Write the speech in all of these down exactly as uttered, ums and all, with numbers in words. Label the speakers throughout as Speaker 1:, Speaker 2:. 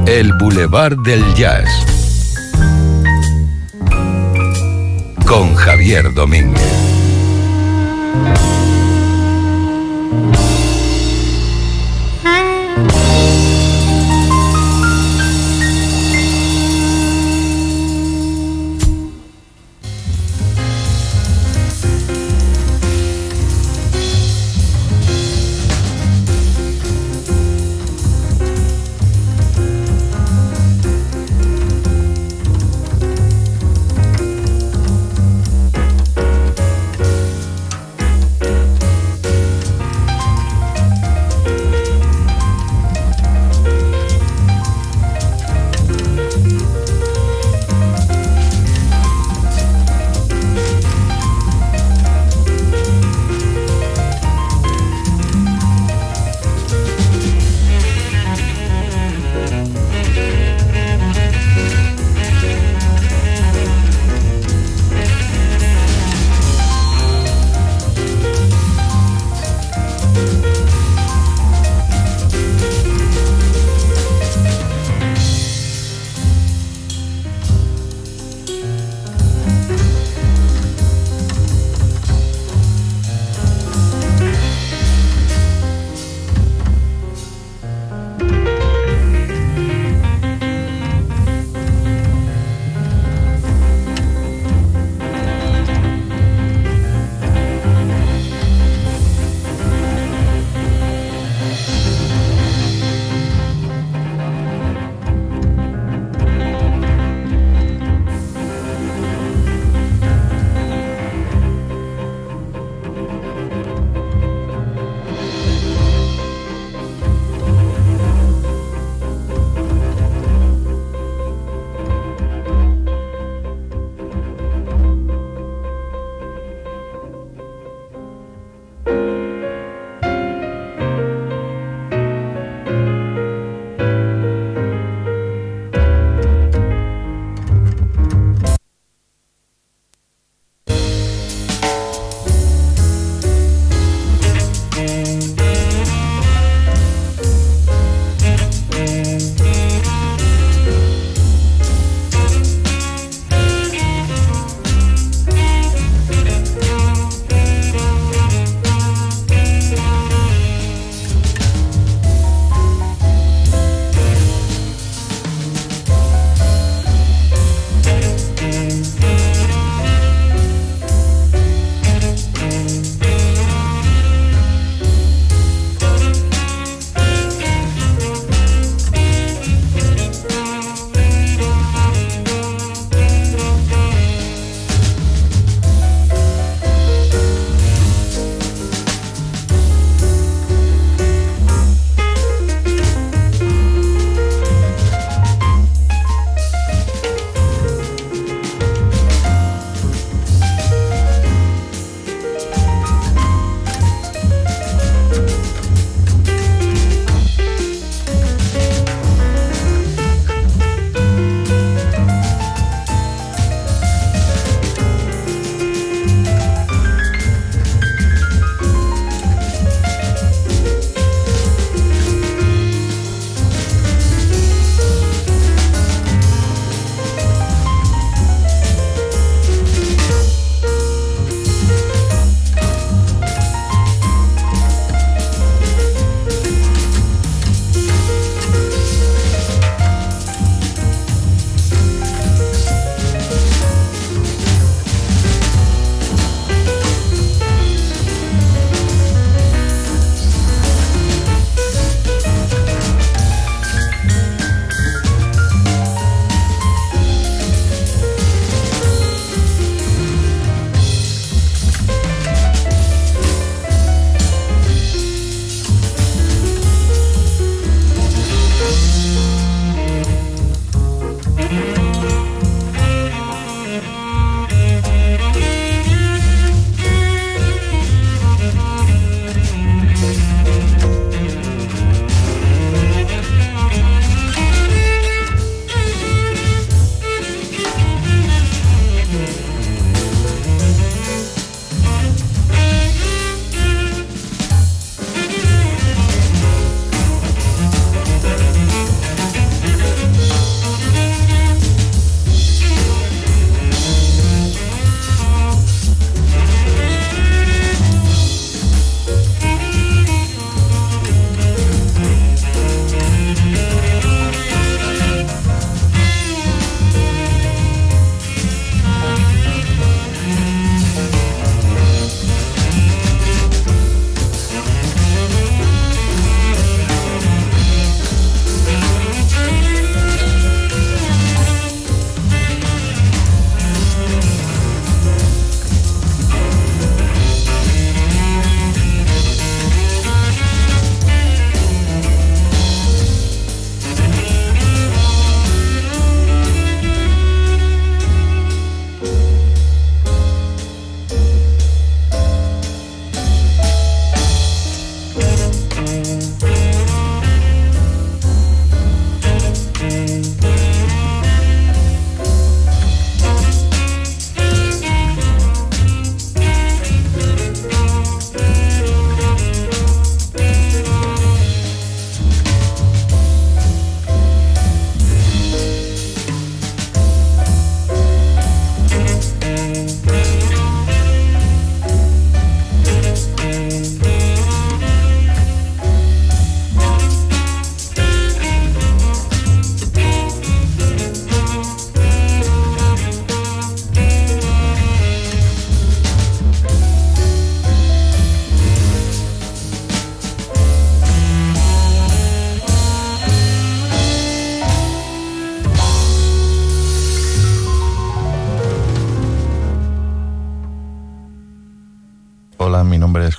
Speaker 1: El Boulevard del Jazz con Javier Domínguez.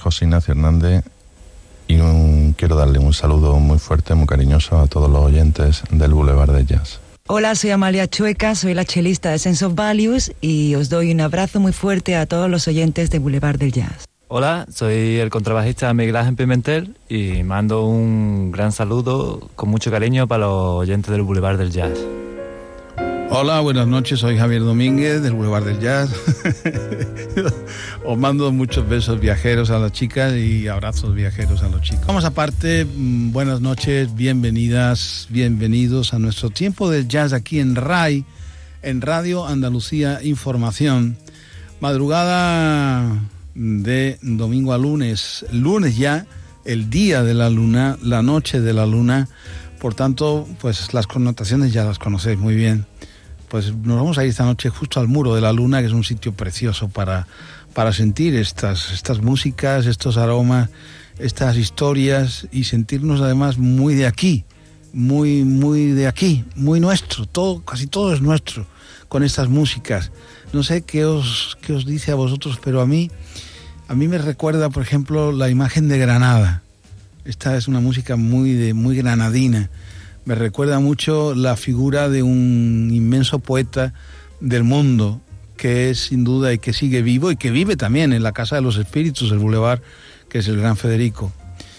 Speaker 2: José Ignacio Hernández y un, quiero darle un saludo muy fuerte, muy cariñoso a todos los oyentes del Boulevard del Jazz.
Speaker 3: Hola, soy Amalia Chueca, soy la chelista de Sense of Values y os doy un abrazo muy fuerte a todos los oyentes de Boulevard del Jazz.
Speaker 4: Hola, soy el contrabajista Miguel Ángel Pimentel y mando un gran saludo con mucho cariño para los oyentes del Boulevard del Jazz.
Speaker 5: Hola, buenas noches, soy Javier Domínguez del Boulevard del Jazz. Os mando muchos besos viajeros a las chicas y abrazos viajeros a los chicos. Vamos aparte, buenas noches, bienvenidas, bienvenidos a nuestro tiempo del jazz aquí en R A I, en Radio Andalucía Información. Madrugada de domingo a lunes, lunes ya, el día de la luna, la noche de la luna, por tanto, pues las connotaciones ya las conocéis muy bien. Pues nos vamos a ir esta noche justo al Muro de la Luna, que es un sitio precioso para, para sentir estas, estas músicas, estos aromas, estas historias y sentirnos además muy de aquí, muy, muy de aquí, muy nuestro, todo, casi todo es nuestro con estas músicas. No sé qué os, qué os dice a vosotros, pero a mí, a mí me recuerda, por ejemplo, la imagen de Granada. Esta es una música muy, de, muy granadina. Me recuerda mucho la figura de un inmenso poeta del mundo que es sin duda y que sigue vivo y que vive también en la Casa de los Espíritus del Boulevard, que es el gran Federico.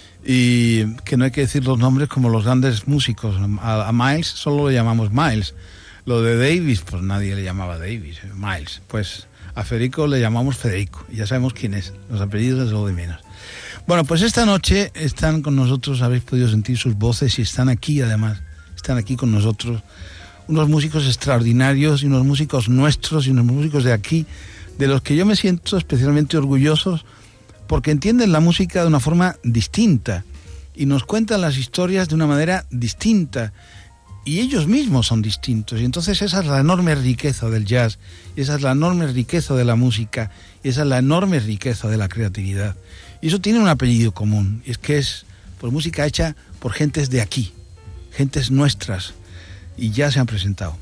Speaker 5: Y que no hay que decir los nombres como los grandes músicos. A, a Miles solo lo llamamos Miles. Lo de Davis, pues nadie le llamaba Davis, Miles. Pues a Federico le llamamos Federico. Y ya sabemos quién es. Los apellidos es lo de menos. Bueno, pues esta noche están con nosotros, habéis podido sentir sus voces y están aquí además, están aquí con nosotros, unos músicos extraordinarios y unos músicos nuestros y unos músicos de aquí, de los que yo me siento especialmente orgullosos porque entienden la música de una forma distinta y nos cuentan las historias de una manera distinta y ellos mismos son distintos y entonces esa es la enorme riqueza del jazz y esa es la enorme riqueza de la música y esa es la enorme riqueza de la creatividad. Y eso tiene un apellido común, y es que es pues, música hecha por gentes de aquí, gentes nuestras, y ya se han presentado.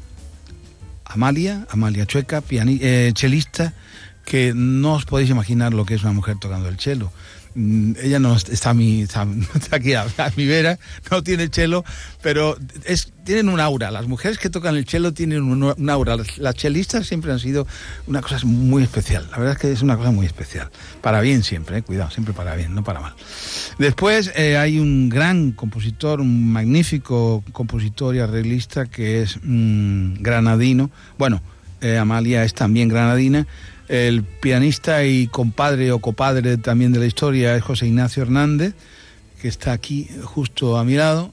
Speaker 5: Amalia, Amalia Chueca, piani- eh, chelista, que no os podéis imaginar lo que es una mujer tocando el chelo. Ella no está a mi, está, está aquí a, a mi vera, no tiene chelo, pero es, tienen un aura. Las mujeres que tocan el chelo tienen un, un aura. Las, las chelistas siempre han sido una cosa muy especial. La verdad es que es una cosa muy especial. Para bien siempre, eh, cuidado, siempre para bien, no para mal. Después eh, hay un gran compositor, un magnífico compositor y arreglista que es mmm, granadino. Bueno, eh, Amalia es también granadina. El pianista y compadre o copadre también de la historia es José Ignacio Hernández, que está aquí justo a mi lado.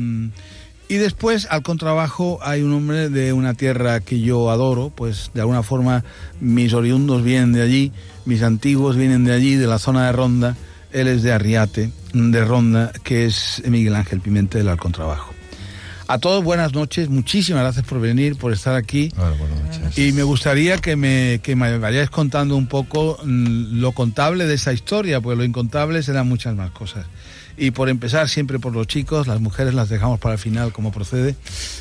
Speaker 5: Y después al contrabajo hay un hombre de una tierra que yo adoro, pues de alguna forma mis oriundos vienen de allí, mis antiguos vienen de allí, de la zona de Ronda. Él es de Arriate, de Ronda, que es Miguel Ángel Pimentel al contrabajo. A todos buenas noches, muchísimas gracias por venir, por estar aquí.
Speaker 2: Bueno, buenas noches.
Speaker 5: Y me gustaría que me, que me vayáis contando un poco mmm, lo contable de esa historia, porque lo incontable serán muchas más cosas. Y por empezar, siempre por los chicos, las mujeres las dejamos para el final, como procede.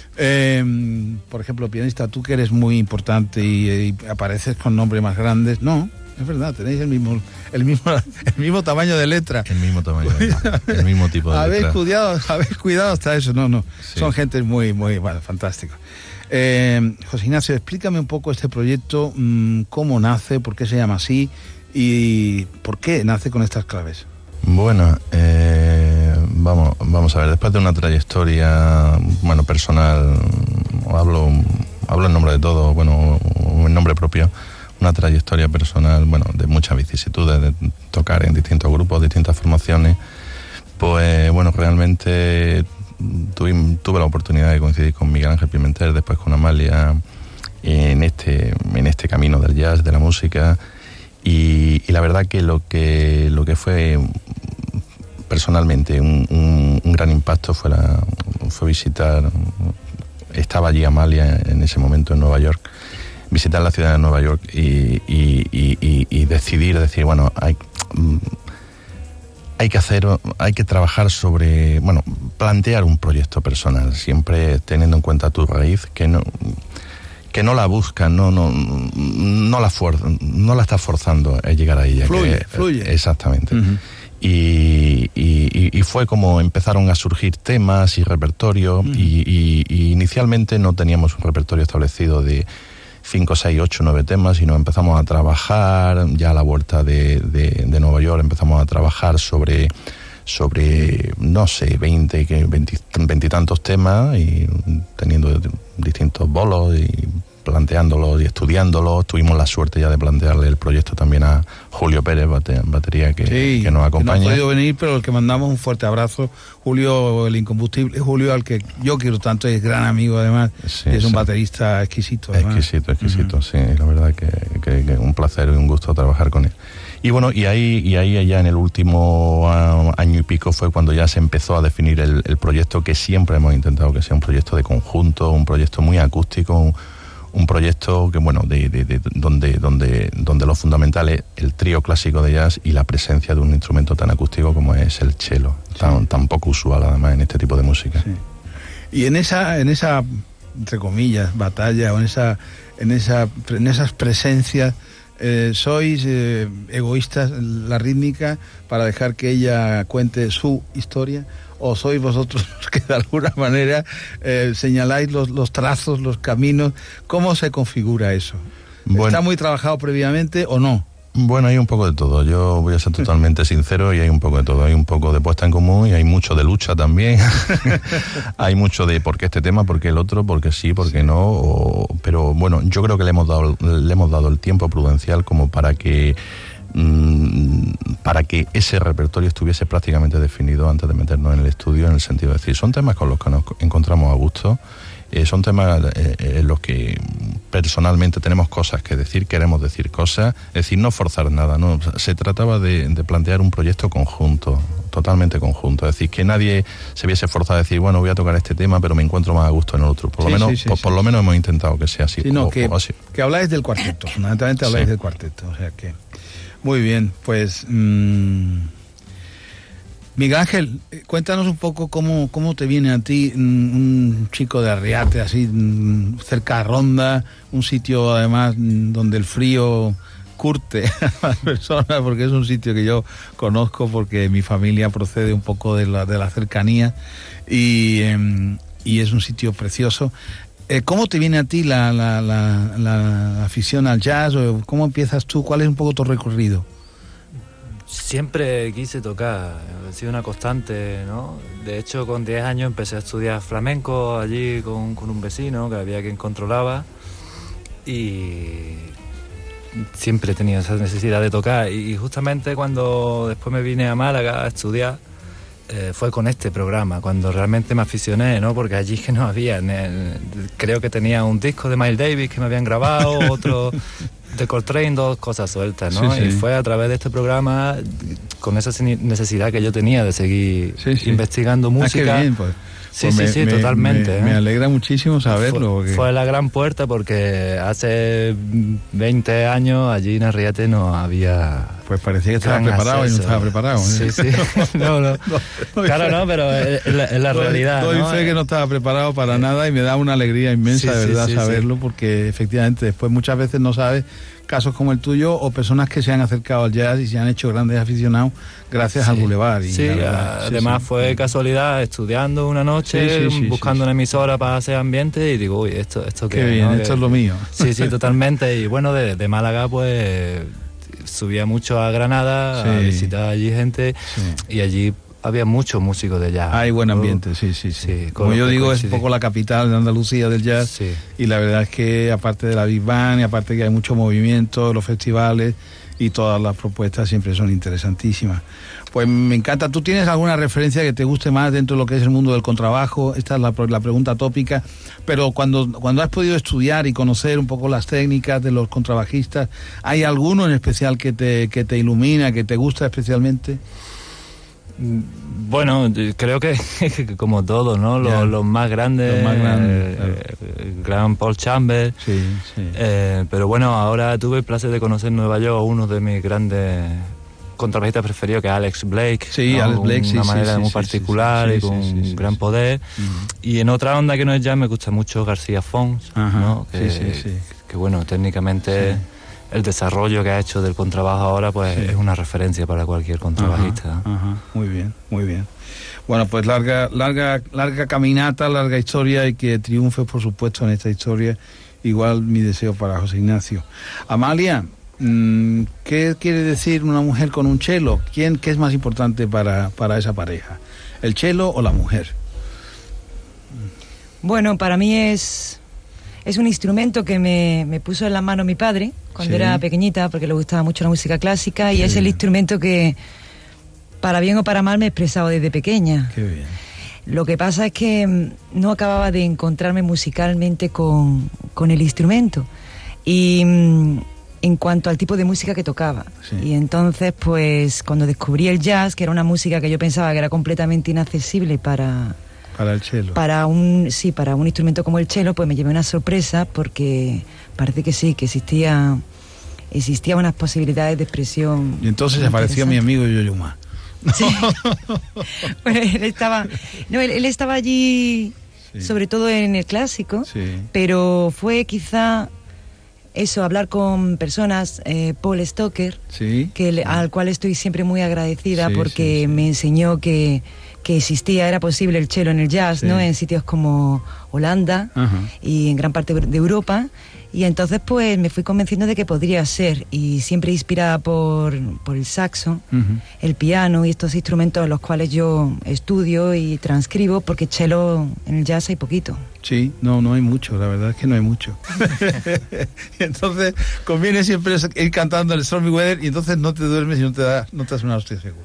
Speaker 5: Eh, por ejemplo, pianista, tú que eres muy importante y, y apareces con nombres más grandes, no. Es verdad, tenéis el mismo, el mismo, el mismo tamaño de letra.
Speaker 2: El mismo tamaño de letra, el mismo tipo de
Speaker 5: habéis
Speaker 2: letra.
Speaker 5: Cuidado, habéis cuidado hasta eso, no, no.
Speaker 2: Sí.
Speaker 5: Son gente muy, muy, bueno, fantásticos. Eh, José Ignacio, explícame un poco este proyecto, mmm, cómo nace, por qué se llama así y por qué nace con estas claves.
Speaker 2: Bueno, eh, vamos, vamos a ver, después de una trayectoria, bueno, personal, hablo, hablo en nombre de todo, bueno, en nombre propio. Una trayectoria personal, bueno, de muchas vicisitudes, de tocar en distintos grupos, distintas formaciones, pues bueno, realmente tuve, tuve la oportunidad de coincidir con Miguel Ángel Pimentel, después con Amalia, en este, en este camino del jazz, de la música, y, y la verdad que lo que lo que fue personalmente un, un, un gran impacto fue, la, fue visitar, estaba allí Amalia en ese momento en Nueva York, visitar la ciudad de Nueva York y, y, y, y, y decidir, decir, bueno, hay, hay que hacer, hay que trabajar sobre, bueno, plantear un proyecto personal, siempre teniendo en cuenta tu raíz, que no, que no la buscan, no no no la fuerza, no la está forzando a llegar a ella.
Speaker 5: Fluye,
Speaker 2: que,
Speaker 5: fluye.
Speaker 2: Exactamente.
Speaker 5: Uh-huh.
Speaker 2: Y, y, y fue como empezaron a surgir temas y repertorio, uh-huh. y, y, y inicialmente no teníamos un repertorio establecido de cinco, seis, ocho, nueve temas, sino empezamos a trabajar ya a la vuelta de, de, de Nueva York, empezamos a trabajar sobre, sobre no sé, veinte, veintitantos temas, y teniendo distintos bolos y planteándolos y estudiándolos. Tuvimos la suerte ya de plantearle el proyecto también a Julio Pérez, bate, batería, que,
Speaker 5: sí,
Speaker 2: que nos acompaña.
Speaker 5: Que no ha podido venir, pero el que mandamos un fuerte abrazo. Julio, el incombustible, Julio, al que yo quiero tanto, es gran amigo además, sí, y es sí. un baterista exquisito. Además.
Speaker 2: Exquisito, exquisito, uh-huh. sí, la verdad que, que, que un placer y un gusto trabajar con él. Y bueno, y ahí, y ahí ya en el último año y pico fue cuando ya se empezó a definir el, el proyecto, que siempre hemos intentado que sea un proyecto de conjunto, un proyecto muy acústico, un, un proyecto que bueno, de, de, de donde, donde, donde lo fundamental es el trío clásico de jazz y la presencia de un instrumento tan acústico como es el cello, sí. tan, tan poco usual además en este tipo de música. Sí.
Speaker 5: Y en esa, en esa, entre comillas, batalla, o en esa, en esa, en esas presencias, eh, sois eh, egoístas, la rítmica, para dejar que ella cuente su historia, o sois vosotros los que de alguna manera eh, señaláis los, los trazos, los caminos. ¿Cómo se configura eso? Bueno, ¿está muy trabajado previamente o no?
Speaker 2: Bueno, hay un poco de todo. Yo voy a ser totalmente sincero, y hay un poco de todo. Hay un poco de puesta en común y hay mucho de lucha también. Hay mucho de por qué este tema, por qué el otro, por qué sí, por qué sí. no. O, pero bueno, yo creo que le hemos dado, le hemos dado el tiempo prudencial como para que para que ese repertorio estuviese prácticamente definido antes de meternos en el estudio, en el sentido de decir, son temas con los que nos encontramos a gusto, eh, son temas eh, en los que personalmente tenemos cosas que decir, queremos decir cosas, es decir, no forzar nada, ¿no? Se trataba de, de plantear un proyecto conjunto, totalmente conjunto, es decir, que nadie se viese forzado a decir, bueno, voy a tocar este tema, pero me encuentro más a gusto en el otro. Por lo sí, menos, sí, sí, por, sí. por lo menos hemos intentado que sea así.
Speaker 5: Sí, no,
Speaker 2: o,
Speaker 5: que,
Speaker 2: o así.
Speaker 5: que habláis del cuarteto, fundamentalmente habláis sí. del cuarteto, o sea que... Muy bien, pues mmm, Miguel Ángel, cuéntanos un poco cómo, cómo te viene a ti un chico de Arriate, así cerca de Ronda, un sitio además donde el frío curte a las personas, porque es un sitio que yo conozco porque mi familia procede un poco de la, de la cercanía, y, eh, y es un sitio precioso. ¿Cómo te viene a ti la, la, la, la afición al jazz? ¿Cómo empiezas tú? ¿Cuál es un poco tu recorrido?
Speaker 4: Siempre quise tocar, ha sido una constante, ¿no? De hecho, con diez años empecé a estudiar flamenco allí con, con un vecino, que había quien controlaba, y siempre he tenido esa necesidad de tocar. Y justamente cuando después me vine a Málaga a estudiar, Eh, fue con este programa cuando realmente me aficioné, ¿no? Porque allí que no había, eh, creo que tenía un disco de Miles Davis que me habían grabado, otro de Coltrane, dos cosas sueltas, ¿no? Sí, sí. Y fue a través de este programa, con esa necesidad que yo tenía de seguir sí, sí. investigando música.
Speaker 5: Ah, qué bien, pues.
Speaker 4: Sí,
Speaker 5: pues
Speaker 4: sí,
Speaker 5: me,
Speaker 4: sí,
Speaker 5: me,
Speaker 4: totalmente.
Speaker 5: Me,
Speaker 4: ¿eh?
Speaker 5: me alegra muchísimo saberlo.
Speaker 4: Fue,
Speaker 5: porque...
Speaker 4: fue la gran puerta, porque hace veinte años allí en Arriate no había...
Speaker 5: Pues parecía que estaba preparado acceso. Y no estaba preparado. ¿eh?
Speaker 4: Sí, sí. No, no. no, no claro, no, pero es la, es la
Speaker 5: doy,
Speaker 4: realidad.
Speaker 5: Doy
Speaker 4: ¿no?
Speaker 5: fe que no estaba preparado para nada, y me da una alegría inmensa, sí, de verdad, sí, sí, saberlo, sí. porque efectivamente después muchas veces no sabes casos como el tuyo, o personas que se han acercado al jazz y se han hecho grandes aficionados gracias sí. al Boulevard. Y
Speaker 4: sí, verdad, además sí, sí. fue casualidad, estudiando una noche, sí, sí, sí, buscando sí, sí. una emisora para hacer ambiente, y digo, uy, esto, esto
Speaker 5: qué, qué bien, ¿no? esto que, es lo mío.
Speaker 4: Sí, sí, totalmente. Y bueno, de, de Málaga, pues subía mucho a Granada, sí. a visitar allí gente, sí. y allí había muchos músicos de jazz.
Speaker 5: Hay buen ambiente, sí, sí, sí. sí Como yo digo, es un poco la capital de Andalucía del jazz, sí. y la verdad es que aparte de la Big Band, y aparte que hay mucho movimiento, los festivales y todas las propuestas siempre son interesantísimas. Pues me encanta. ¿Tú tienes alguna referencia que te guste más dentro de lo que es el mundo del contrabajo? Esta es la, la pregunta tópica, pero cuando, cuando has podido estudiar y conocer un poco las técnicas de los contrabajistas, ¿hay alguno en especial que te, que te ilumina, que te gusta especialmente?
Speaker 4: Bueno, creo que como todos, ¿no? Los, yeah. los más grandes,
Speaker 5: los más grandes
Speaker 4: eh, claro. el gran Paul Chambers.
Speaker 5: Sí, sí.
Speaker 4: Eh, pero bueno, ahora tuve el placer de conocer en Nueva York a uno de mis grandes contrabajista preferido, que es Alex Blake.
Speaker 5: Sí,
Speaker 4: ¿no?
Speaker 5: Alex Blake, sí,
Speaker 4: una
Speaker 5: sí,
Speaker 4: manera
Speaker 5: sí,
Speaker 4: muy
Speaker 5: sí,
Speaker 4: particular
Speaker 5: sí,
Speaker 4: y
Speaker 5: sí,
Speaker 4: con
Speaker 5: sí, sí,
Speaker 4: un
Speaker 5: sí,
Speaker 4: gran
Speaker 5: sí.
Speaker 4: poder.
Speaker 5: Uh-huh.
Speaker 4: Y en otra onda que no es jazz me gusta mucho García Fons,
Speaker 5: Ajá,
Speaker 4: ¿no? Que,
Speaker 5: sí, sí, sí.
Speaker 4: que bueno, técnicamente
Speaker 5: Sí.
Speaker 4: el desarrollo que ha hecho del contrabajo ahora pues
Speaker 5: Sí.
Speaker 4: es una referencia para cualquier contrabajista.
Speaker 5: Ajá, ajá, muy bien, muy bien. Bueno, pues larga, larga, larga caminata, larga historia y que triunfe, por supuesto, en esta historia. Igual mi deseo para José Ignacio. Amalia, ¿qué quiere decir una mujer con un cello? ¿Quién, qué es más importante para, para esa pareja? ¿El cello o la mujer?
Speaker 3: Bueno, para mí es, es un instrumento que me, me puso en la mano mi padre cuando
Speaker 5: Sí.
Speaker 3: era pequeñita, porque le gustaba mucho la música clásica, y
Speaker 5: Qué
Speaker 3: es el
Speaker 5: bien.
Speaker 3: instrumento que, para bien o para mal, me he expresado desde pequeña.
Speaker 5: Qué bien.
Speaker 3: Lo que pasa es que mm, no acababa de encontrarme musicalmente con, con el instrumento. Y mm, en cuanto al tipo de música que tocaba.
Speaker 5: Sí.
Speaker 3: Y entonces, pues, cuando descubrí el jazz, que era una música que yo pensaba que era completamente inaccesible para,
Speaker 5: Para el cello.
Speaker 3: para un sí, para un instrumento como el cello, pues me llevé una sorpresa, porque parece que sí, que existía existían unas posibilidades de expresión.
Speaker 5: Y entonces apareció mi amigo Yo-Yo Ma.
Speaker 3: Sí. Bueno, él estaba, no, él, él estaba allí,
Speaker 5: Sí.
Speaker 3: sobre todo en el clásico,
Speaker 5: Sí.
Speaker 3: pero fue quizá eso, hablar con personas, eh, Paul Stoker,
Speaker 5: Sí.
Speaker 3: que le- al cual estoy siempre muy agradecida,
Speaker 5: Sí,
Speaker 3: porque
Speaker 5: sí, sí.
Speaker 3: me enseñó que, que existía, era posible el cello en el jazz,
Speaker 5: Sí.
Speaker 3: ¿no? En sitios como Holanda
Speaker 5: Ajá.
Speaker 3: y en gran parte de Europa. Y entonces pues me fui convenciendo de que podría ser, y siempre inspirada por, por el saxo,
Speaker 5: Ujú.
Speaker 3: el piano y estos instrumentos los cuales yo estudio y transcribo, porque cello en el jazz hay poquito.
Speaker 5: Sí, no, no hay mucho, la verdad es que no hay mucho. Entonces, conviene siempre ir cantando el Stormy Weather y entonces no te duermes y no te das, no te das una hostia seguro.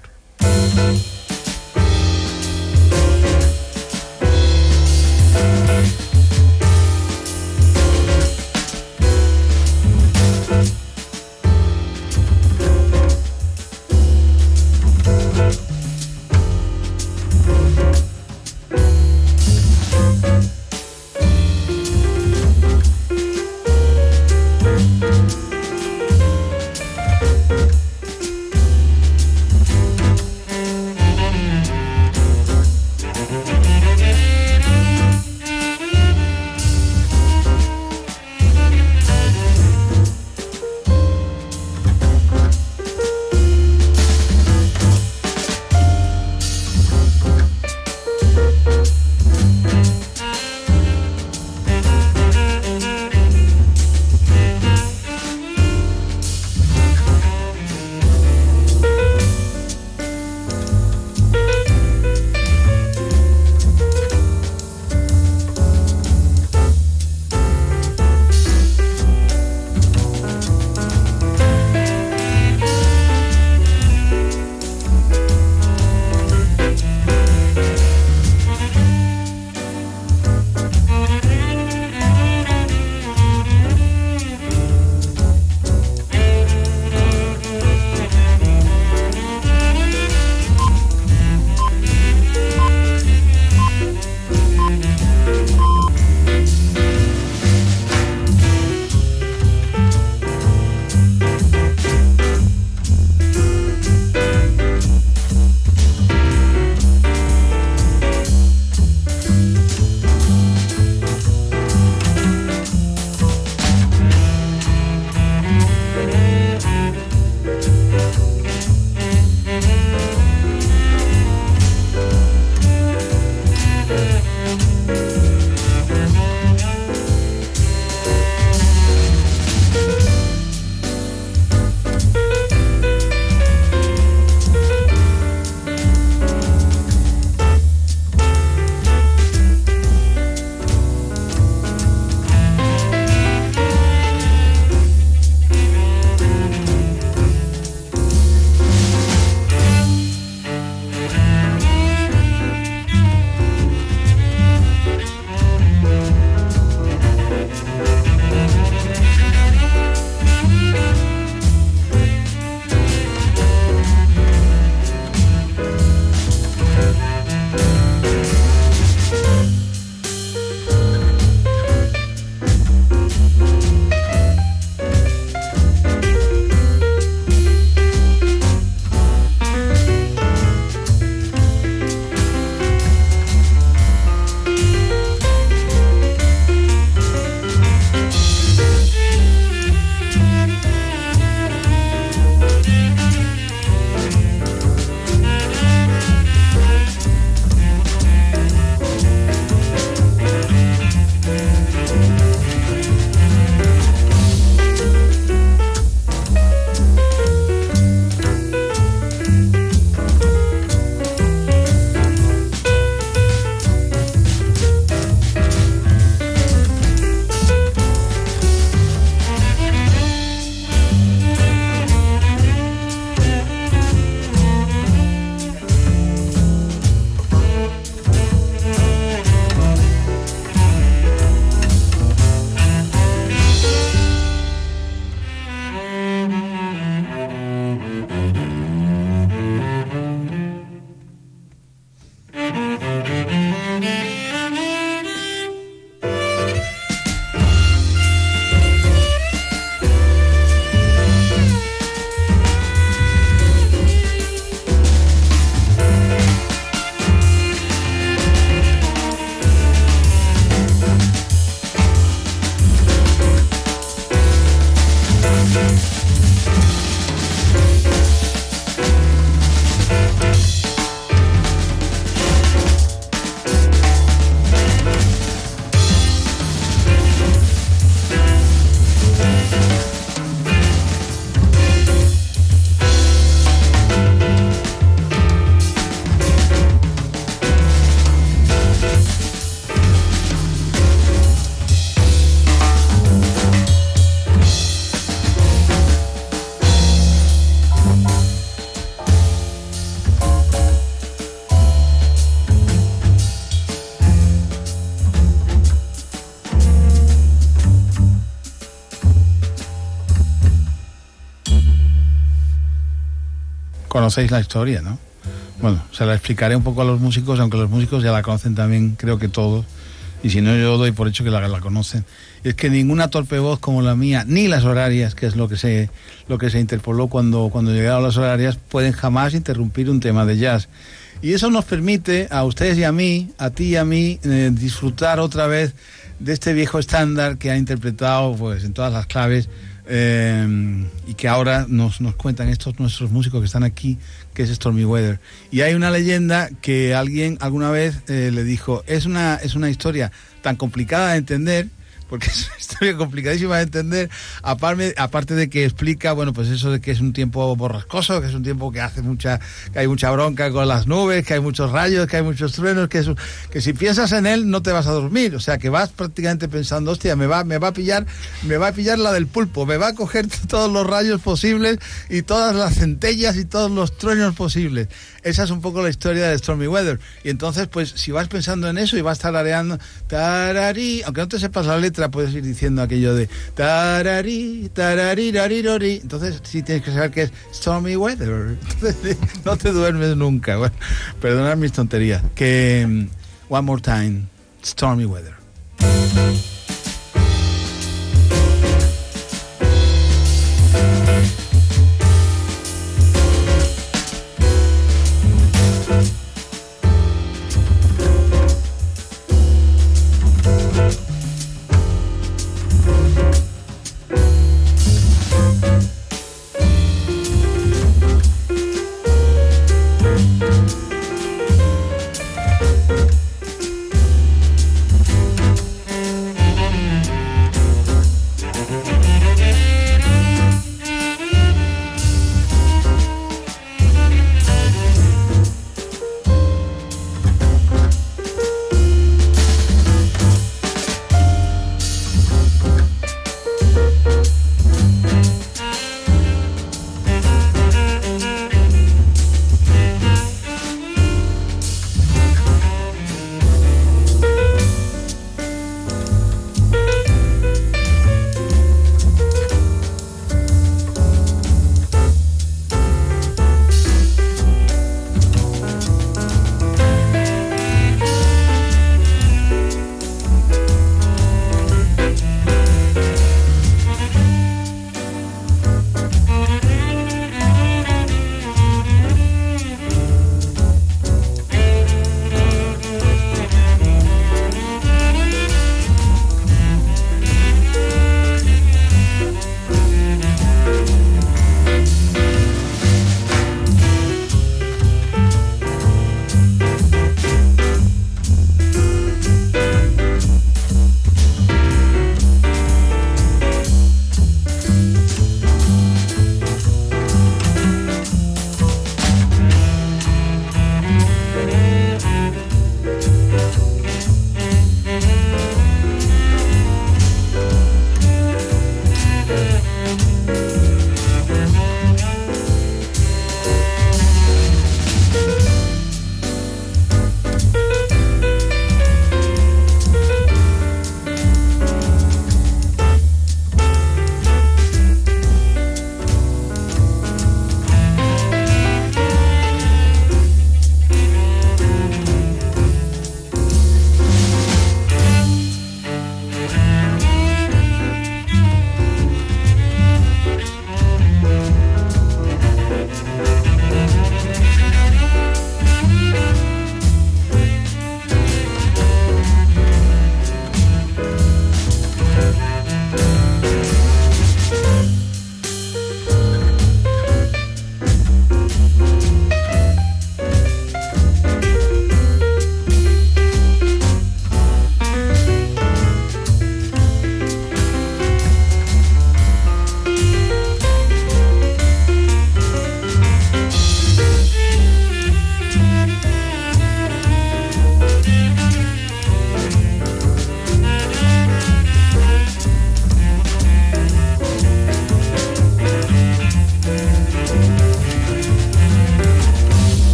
Speaker 5: conocéis la historia, ¿no? Bueno, se la explicaré un poco a los músicos, aunque los músicos ya la conocen también, creo que todos. Y si no, yo doy por hecho que la, la conocen. Y es que ninguna torpe voz como la mía, ni las horarias, que es lo que se, lo que se interpoló cuando, cuando llegaron las horarias, pueden jamás interrumpir un tema de jazz. Y eso nos permite a ustedes y a mí, a ti y a mí, eh, disfrutar otra vez de este viejo estándar que ha interpretado pues en todas las claves eh, y que ahora nos, nos cuentan estos nuestros músicos que están aquí, que es Stormy Weather. Y hay una leyenda que alguien alguna vez eh, le dijo, es una, es una historia tan complicada de entender, porque es una historia complicadísima de entender, aparte, aparte de que explica, bueno, pues eso de que es un tiempo borrascoso, que es un tiempo que hace mucha, que hay mucha bronca con las nubes, que hay muchos rayos, que hay muchos truenos, que, es, que si piensas en él no te vas a dormir, o sea, que vas prácticamente pensando, hostia, me va, me va a pillar, me va a pillar la del pulpo, me va a coger todos los rayos posibles y todas las centellas y todos los truenos posibles. Esa es un poco la historia de Stormy Weather. Y entonces, pues, si vas pensando en eso y vas tarareando, tararí, aunque no te sepas la letra, puedes ir diciendo aquello de tararí, tararí, rarirori. Entonces, sí tienes que saber que es Stormy Weather. Entonces, no te duermes nunca. Bueno, perdonad mis tonterías. Que, um, one more time, Stormy Weather.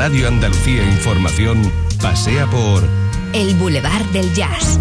Speaker 1: Radio Andalucía Información pasea por
Speaker 6: el Boulevard del Jazz.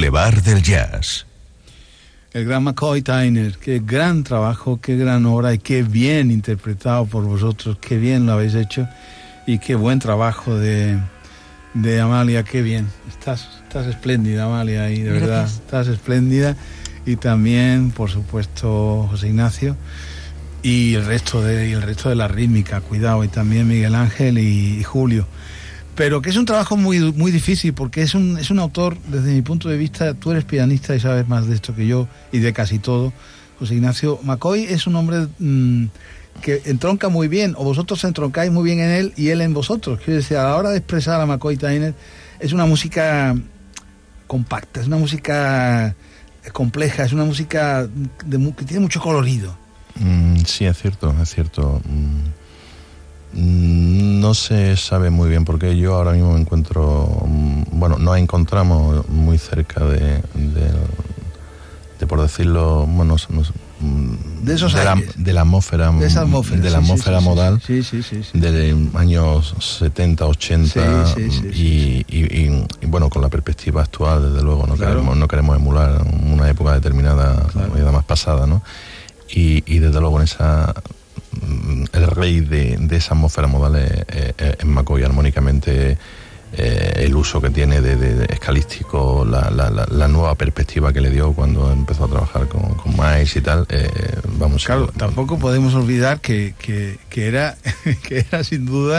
Speaker 1: Boulevard del Jazz.
Speaker 5: El gran McCoy Tyner, qué gran trabajo, qué gran obra y qué bien interpretado por vosotros, qué bien lo habéis hecho y qué buen trabajo de, de Amalia, qué bien. Estás, estás espléndida, Amalia, y de
Speaker 3: Gracias.
Speaker 5: verdad, estás espléndida. Y también, por supuesto, José Ignacio y el resto de, y el resto de la rítmica, cuidado, y también Miguel Ángel y, y Julio. Pero que es un trabajo muy muy difícil porque es un es un autor, desde mi punto de vista, tú eres pianista y sabes más de esto que yo y de casi todo, José Ignacio. McCoy es un hombre mmm, que entronca muy bien, o vosotros entroncáis muy bien en él y él en vosotros. Quiero decir, a la hora de expresar a McCoy Tyner, es una música compacta, es una música compleja, es una música de, que tiene mucho colorido.
Speaker 2: Mm, sí, es cierto, es cierto. Mm. No se sabe muy bien porque yo ahora mismo me encuentro, bueno, nos encontramos muy cerca de, de, de por decirlo, bueno, no,
Speaker 5: de esos
Speaker 2: de, la, de la atmósfera,
Speaker 5: de esa atmósfera,
Speaker 2: de la
Speaker 5: sí,
Speaker 2: atmósfera
Speaker 5: sí, sí,
Speaker 2: modal,
Speaker 5: sí, sí, sí, sí,
Speaker 2: de años setenta, ochenta,
Speaker 5: sí, sí, sí,
Speaker 2: y,
Speaker 5: sí.
Speaker 2: Y, y, y bueno, con la perspectiva actual, desde luego, no,
Speaker 5: claro.
Speaker 2: queremos, no queremos emular una época determinada,
Speaker 5: claro.
Speaker 2: y además pasada, ¿no? Y, y desde luego en esa... el rey de, de esa atmósfera modal es, es, es McCoy, armónicamente, eh, el uso que tiene de, de, de escalístico, la, la, la, la nueva perspectiva que le dio cuando empezó a trabajar con, con Miles y tal, eh, vamos.
Speaker 5: Claro, a, tampoco podemos olvidar que, que, que era que era sin duda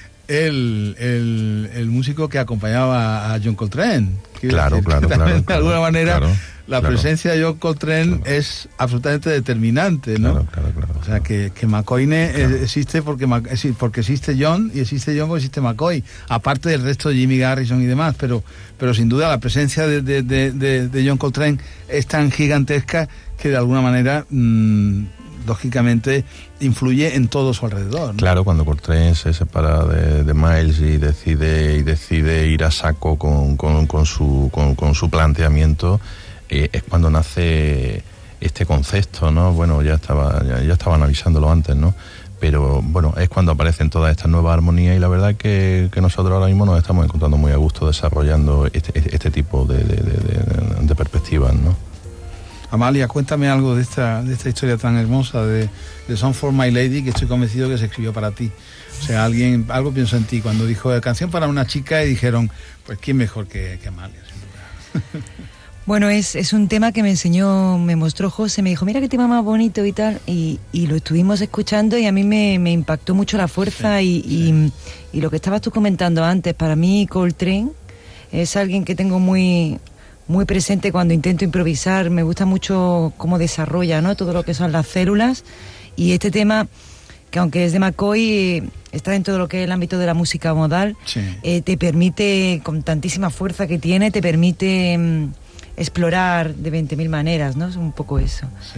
Speaker 5: el, el, el músico que acompañaba a John Coltrane.
Speaker 2: Claro,
Speaker 5: decir,
Speaker 2: claro, claro,
Speaker 5: de
Speaker 2: claro,
Speaker 5: alguna manera,
Speaker 2: claro,
Speaker 5: la
Speaker 2: claro,
Speaker 5: presencia de John Coltrane claro. es absolutamente determinante, ¿no?
Speaker 2: Claro, claro, claro.
Speaker 5: O sea, que, que McCoy claro. existe porque, porque existe John, y existe John porque existe McCoy, aparte del resto de Jimmy Garrison y demás, pero, pero sin duda la presencia de, de, de, de, de John Coltrane es tan gigantesca que de alguna manera... Mmm, lógicamente influye en todo su alrededor, ¿no?
Speaker 2: Claro, cuando Coltrane se separa de, de Miles y decide y decide ir a saco con, con, con su con, con su planteamiento, eh, es cuando nace este concepto, ¿no? Bueno, ya estaba ya, ya estaban avisándolo antes, ¿no? Pero bueno, es cuando aparecen todas estas nuevas armonías y la verdad es que, que nosotros ahora mismo nos estamos encontrando muy a gusto desarrollando este, este tipo de, de, de, de, de perspectivas, ¿no?
Speaker 5: Amalia, cuéntame algo de esta de esta historia tan hermosa de, de Song for My Lady, que estoy convencido que se escribió para ti. O sea, alguien algo pensó en ti cuando dijo canción para una chica y dijeron, pues quién mejor que, que Amalia, sin duda.
Speaker 3: Bueno, es, es un tema que me enseñó, me mostró José, me dijo, mira qué tema más bonito y tal, y, y lo estuvimos escuchando y a mí me, me impactó mucho la fuerza sí, y, sí. Y, y lo que estabas tú comentando antes, para mí Coltrane es alguien que tengo muy... muy presente cuando intento improvisar. Me gusta mucho cómo desarrolla, ¿no?, todo lo que son las células, y este tema, que aunque es de McCoy, eh, está dentro de lo que es el ámbito de la música modal,
Speaker 5: sí.
Speaker 3: eh, te permite, con tantísima fuerza que tiene, te permite mm, explorar de veinte mil maneras, ¿no? Es un poco eso.
Speaker 5: Sí.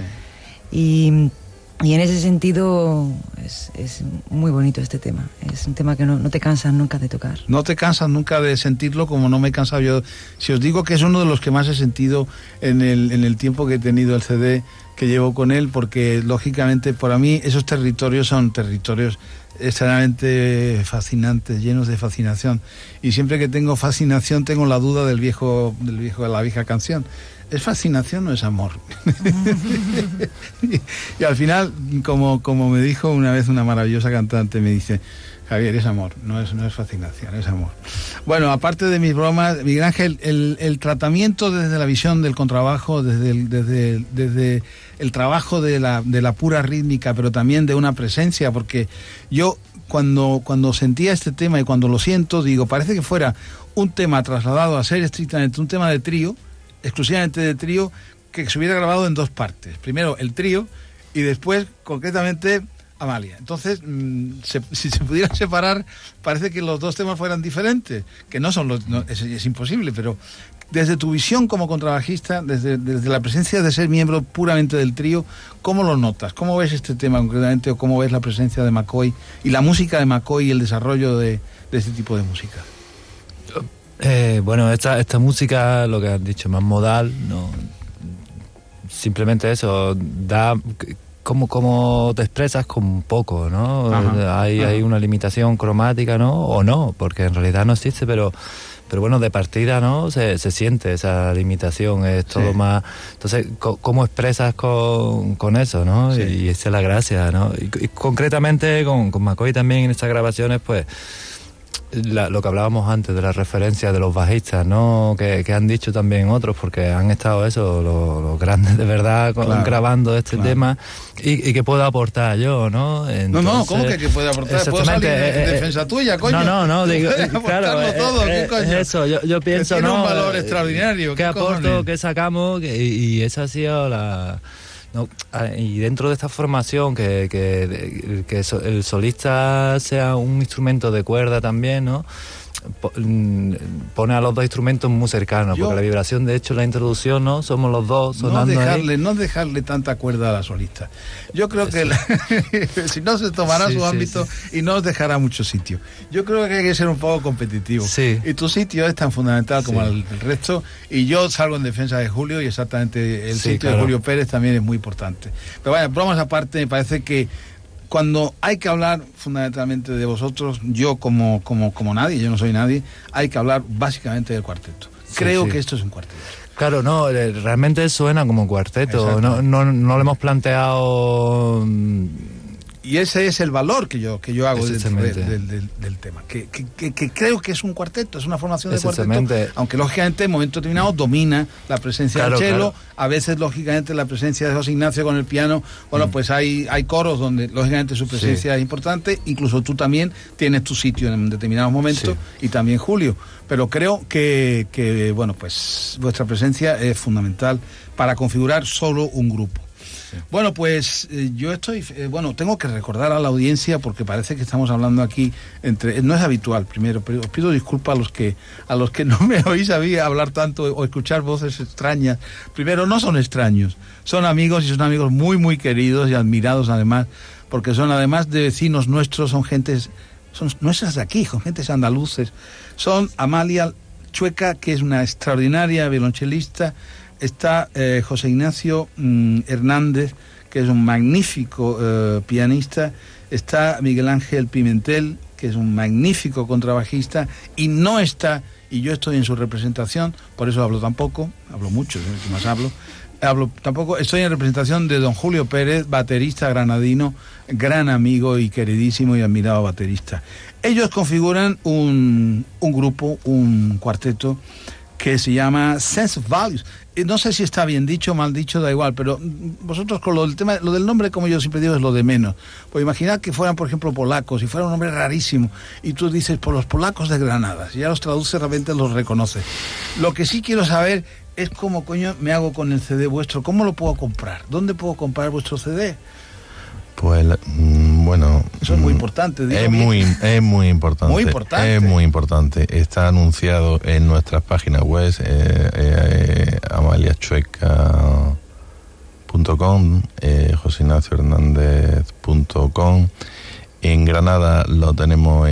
Speaker 3: Y... Y en ese sentido es, es muy bonito este tema. Es un tema que no, no te cansas nunca de tocar.
Speaker 5: No te cansas nunca de sentirlo, como no me he cansado yo. Si os digo que es uno de los que más he sentido en el, en el tiempo que he tenido el C D que llevo con él, porque lógicamente para mí esos territorios son territorios extremadamente fascinantes, llenos de fascinación. Y siempre que tengo fascinación tengo la duda del viejo, del viejo de la vieja canción. ¿Es fascinación o es amor? y, y al final, como, como me dijo una vez una maravillosa cantante, me dice, Javier, es amor, no es, no es fascinación, es amor. Bueno, aparte de mis bromas, Miguel Ángel, el, el tratamiento desde la visión del contrabajo, desde el, desde, desde el trabajo de la, de la pura rítmica, pero también de una presencia, porque yo cuando, cuando sentía este tema y cuando lo siento, digo, parece que fuera un tema trasladado a ser estrictamente un tema de trío, exclusivamente de trío, que se hubiera grabado en dos partes. Primero el trío y después, concretamente, Amalia. Entonces, mmm, se, si se pudiera separar, parece que los dos temas fueran diferentes, que no son los... No, es, es imposible, pero desde tu visión como contrabajista, desde, desde la presencia de ser miembro puramente del trío, ¿cómo lo notas? ¿Cómo ves este tema concretamente o cómo ves la presencia de McCoy y la música de McCoy y el desarrollo de, de este tipo de música?
Speaker 4: Eh, bueno, esta, esta música, lo que has dicho, más modal, no, simplemente eso, da como, como te expresas con poco, ¿no?
Speaker 5: Ajá,
Speaker 4: hay,
Speaker 5: ajá.
Speaker 4: hay una limitación cromática, ¿no? O no, porque en realidad no existe, pero, pero bueno, de partida, ¿no? Se, se siente esa limitación, es todo sí. más... Entonces, ¿cómo expresas con, con eso, no? Sí. Y esa es la gracia, ¿no? Y, y concretamente con, con McCoy también en estas grabaciones, pues... La, lo que hablábamos antes de la referencia de los bajistas, ¿no? Que, que han dicho también otros, porque han estado eso, los, los grandes de verdad, con, claro, grabando este claro. tema, y, y que puedo aportar yo, ¿no? Entonces,
Speaker 5: no, no, ¿cómo que, que puede aportar? ¿Puedo salir en eh, defensa tuya, coño?
Speaker 4: No, no, no, digo, claro,
Speaker 5: todo,
Speaker 4: eh,
Speaker 5: ¿qué coño?
Speaker 4: Eso, yo, yo pienso,
Speaker 5: que tiene
Speaker 4: ¿no?
Speaker 5: un valor extraordinario.
Speaker 4: ¿Qué aporto, qué sacamos? Que, y, y esa ha sido la... No, y dentro de esta formación que, que, que el solista sea un instrumento de cuerda también, ¿no? Pone a los dos instrumentos muy cercanos, Yo, porque la vibración, de hecho, la introducción, ¿no? Somos los dos sonando.
Speaker 5: No dejarle,
Speaker 4: ahí.
Speaker 5: no dejarle tanta cuerda a la solista. Yo creo que la, si no se tomará sí, su sí, ámbito sí. y no os dejará mucho sitio. Yo creo que hay que ser un poco competitivo.
Speaker 4: Sí.
Speaker 5: Y tu sitio es tan fundamental como sí. el, el resto. Y yo salgo en defensa de Julio y exactamente el sí, sitio claro. de Julio Pérez también es muy importante. Pero vaya, bromas aparte, me parece que cuando hay que hablar fundamentalmente de vosotros, yo como, como, como nadie, yo no soy nadie, hay que hablar básicamente del cuarteto. Creo sí, sí. que esto es un cuarteto.
Speaker 4: Claro, no, realmente suena como un cuarteto, no, no, no lo hemos planteado...
Speaker 5: Y ese es el valor que yo que yo hago del, del, del, del tema, que, que, que, que creo que es un cuarteto, es una formación de cuarteto, aunque lógicamente en momento determinado domina la presencia claro, del cello, claro. a veces lógicamente la presencia de José Ignacio con el piano, bueno, mm. pues hay, hay coros donde lógicamente su presencia sí. es importante, incluso tú también tienes tu sitio en determinados momentos, sí. y también Julio, pero creo que, que, bueno, pues vuestra presencia es fundamental para configurar solo un grupo. Sí. Bueno, pues eh, yo estoy, eh, bueno, tengo que recordar a la audiencia porque parece que estamos hablando aquí entre, no es habitual, primero, pero os pido disculpas a los que a los que no me oís a mí hablar tanto o escuchar voces extrañas. Primero, no son extraños, son amigos y son amigos muy muy queridos y admirados además, porque son además de vecinos nuestros, son gentes, son nuestras de aquí, son gentes andaluces. Son Amalia Chueca, que es una extraordinaria violonchelista. Está eh, José Ignacio mm, Hernández, que es un magnífico eh, pianista. Está Miguel Ángel Pimentel, que es un magnífico contrabajista. Y no está, y yo estoy en su representación, por eso hablo tan poco, hablo mucho, es el que más hablo, hablo tampoco, estoy en representación de don Julio Pérez, baterista granadino, gran amigo y queridísimo y admirado baterista. Ellos configuran un, un grupo, un cuarteto, que se llama Sense of Values. No sé si está bien dicho o mal dicho, da igual, pero vosotros con lo del tema, lo del nombre, como yo siempre digo, es lo de menos. Pues imaginad que fueran, por ejemplo, polacos, y fuera un nombre rarísimo, y tú dices, por los polacos de Granada, si ya los traduces, realmente los reconoces. Lo que sí quiero saber es cómo, coño, me hago con el C D vuestro, cómo lo puedo comprar, ¿dónde puedo comprar vuestro C D?
Speaker 2: Pues, mm, bueno...
Speaker 5: Eso es muy importante. Digo
Speaker 2: es, muy, es muy importante.
Speaker 5: Muy importante.
Speaker 2: Es muy importante. Está anunciado en nuestras páginas web, eh, eh, amalia chueca punto com, eh, josé ignacio hernández punto com. En Granada lo tenemos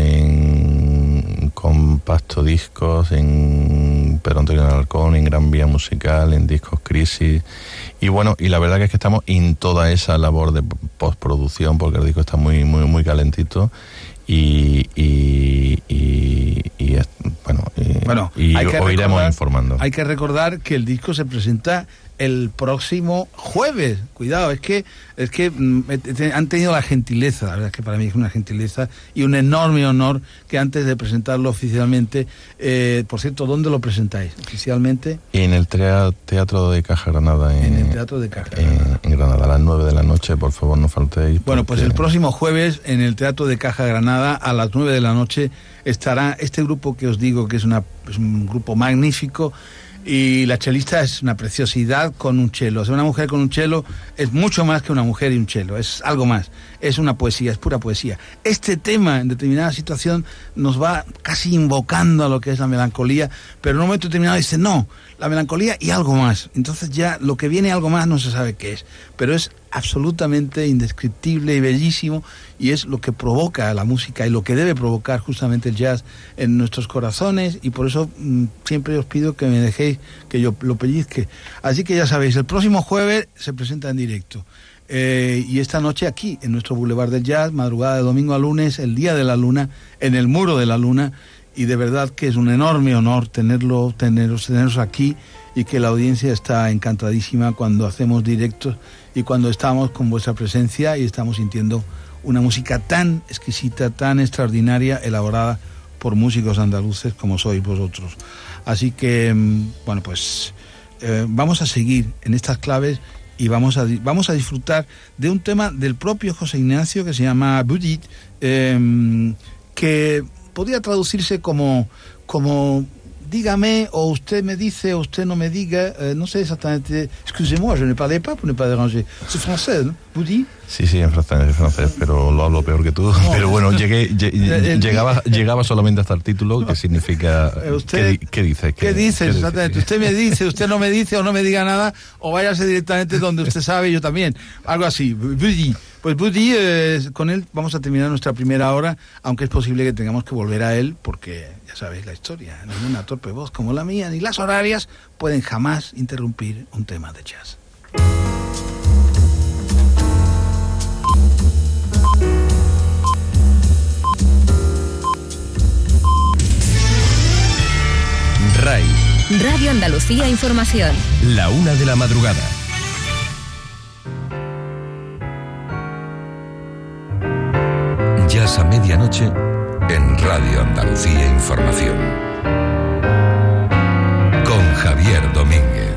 Speaker 2: en Compacto Discos, en Pedro Antonio Alarcón, en Gran Vía Musical, en Discos Crisis. Y bueno, y la verdad que es que estamos en toda esa labor de postproducción, porque el disco está muy muy muy calentito. Y, y, y, y bueno, y,
Speaker 5: bueno,
Speaker 2: y
Speaker 5: hay que
Speaker 2: os iremos
Speaker 5: recordar,
Speaker 2: informando.
Speaker 5: Hay que recordar que el disco se presenta el próximo jueves. Cuidado, es que es que mm, han tenido la gentileza, la verdad es que para mí es una gentileza y un enorme honor que antes de presentarlo oficialmente, eh, por cierto, ¿dónde lo presentáis oficialmente?
Speaker 2: En el Teatro de Caja Granada. En,
Speaker 5: en el Teatro de Caja
Speaker 2: en,
Speaker 5: Granada.
Speaker 2: En Granada, a las nueve de la noche, por favor, no faltéis.
Speaker 5: Bueno, pues el próximo jueves en el Teatro de Caja Granada a las nueve de la noche estará este grupo que os digo que es, una, es un grupo magnífico. Y la chelista es una preciosidad con un chelo. O sea, una mujer con un chelo es mucho más que una mujer y un chelo. Es algo más. Es una poesía, es pura poesía. Este tema, en determinada situación, nos va casi invocando a lo que es la melancolía, pero en un momento determinado dice, no, la melancolía y algo más. Entonces ya lo que viene algo más no se sabe qué es. Pero es absolutamente indescriptible y bellísimo, y es lo que provoca la música y lo que debe provocar justamente el jazz en nuestros corazones, y por eso mmm, siempre os pido que me dejéis que yo lo pellizque. Así que ya sabéis, el próximo jueves se presenta en directo. Eh, y esta noche aquí, en nuestro Boulevard del Jazz, madrugada de domingo a lunes, el Día de la Luna, en el Muro de la Luna, y de verdad que es un enorme honor tenerlo, teneros, teneros aquí, y que la audiencia está encantadísima cuando hacemos directos y cuando estamos con vuestra presencia y estamos sintiendo una música tan exquisita, tan extraordinaria, elaborada por músicos andaluces como sois vosotros. Así que, bueno, pues eh, vamos a seguir en estas claves y vamos a, vamos a disfrutar de un tema del propio José Ignacio que se llama Budit, eh, que podría traducirse como, como dígame, o usted me dice, o usted no me diga, eh, no sé exactamente. Excusez-moi, je ne parlais pas pour ne pas déranger. C'est français, ¿no? Budit.
Speaker 2: Sí, sí, en francés, en francés, pero lo hablo peor que tú. No, pero bueno, llegué, llegué, llegaba, llegaba solamente hasta el título, que significa...
Speaker 5: Usted,
Speaker 2: ¿Qué, qué dice?
Speaker 5: ¿Qué, ¿Qué dice? Exactamente. Usted me dice, usted no me dice o no me diga nada, o váyase directamente donde usted sabe, yo también. Algo así. Budit. Pues Budit, eh, con él vamos a terminar nuestra primera hora, aunque es posible que tengamos que volver a él, porque ya sabéis la historia. Ninguna torpe voz como la mía, ni las horarias, pueden jamás interrumpir un tema de jazz.
Speaker 1: R A I.
Speaker 6: Radio Andalucía Información.
Speaker 1: La una de la madrugada. Jazz a medianoche en Radio Andalucía Información. Con Javier Domínguez.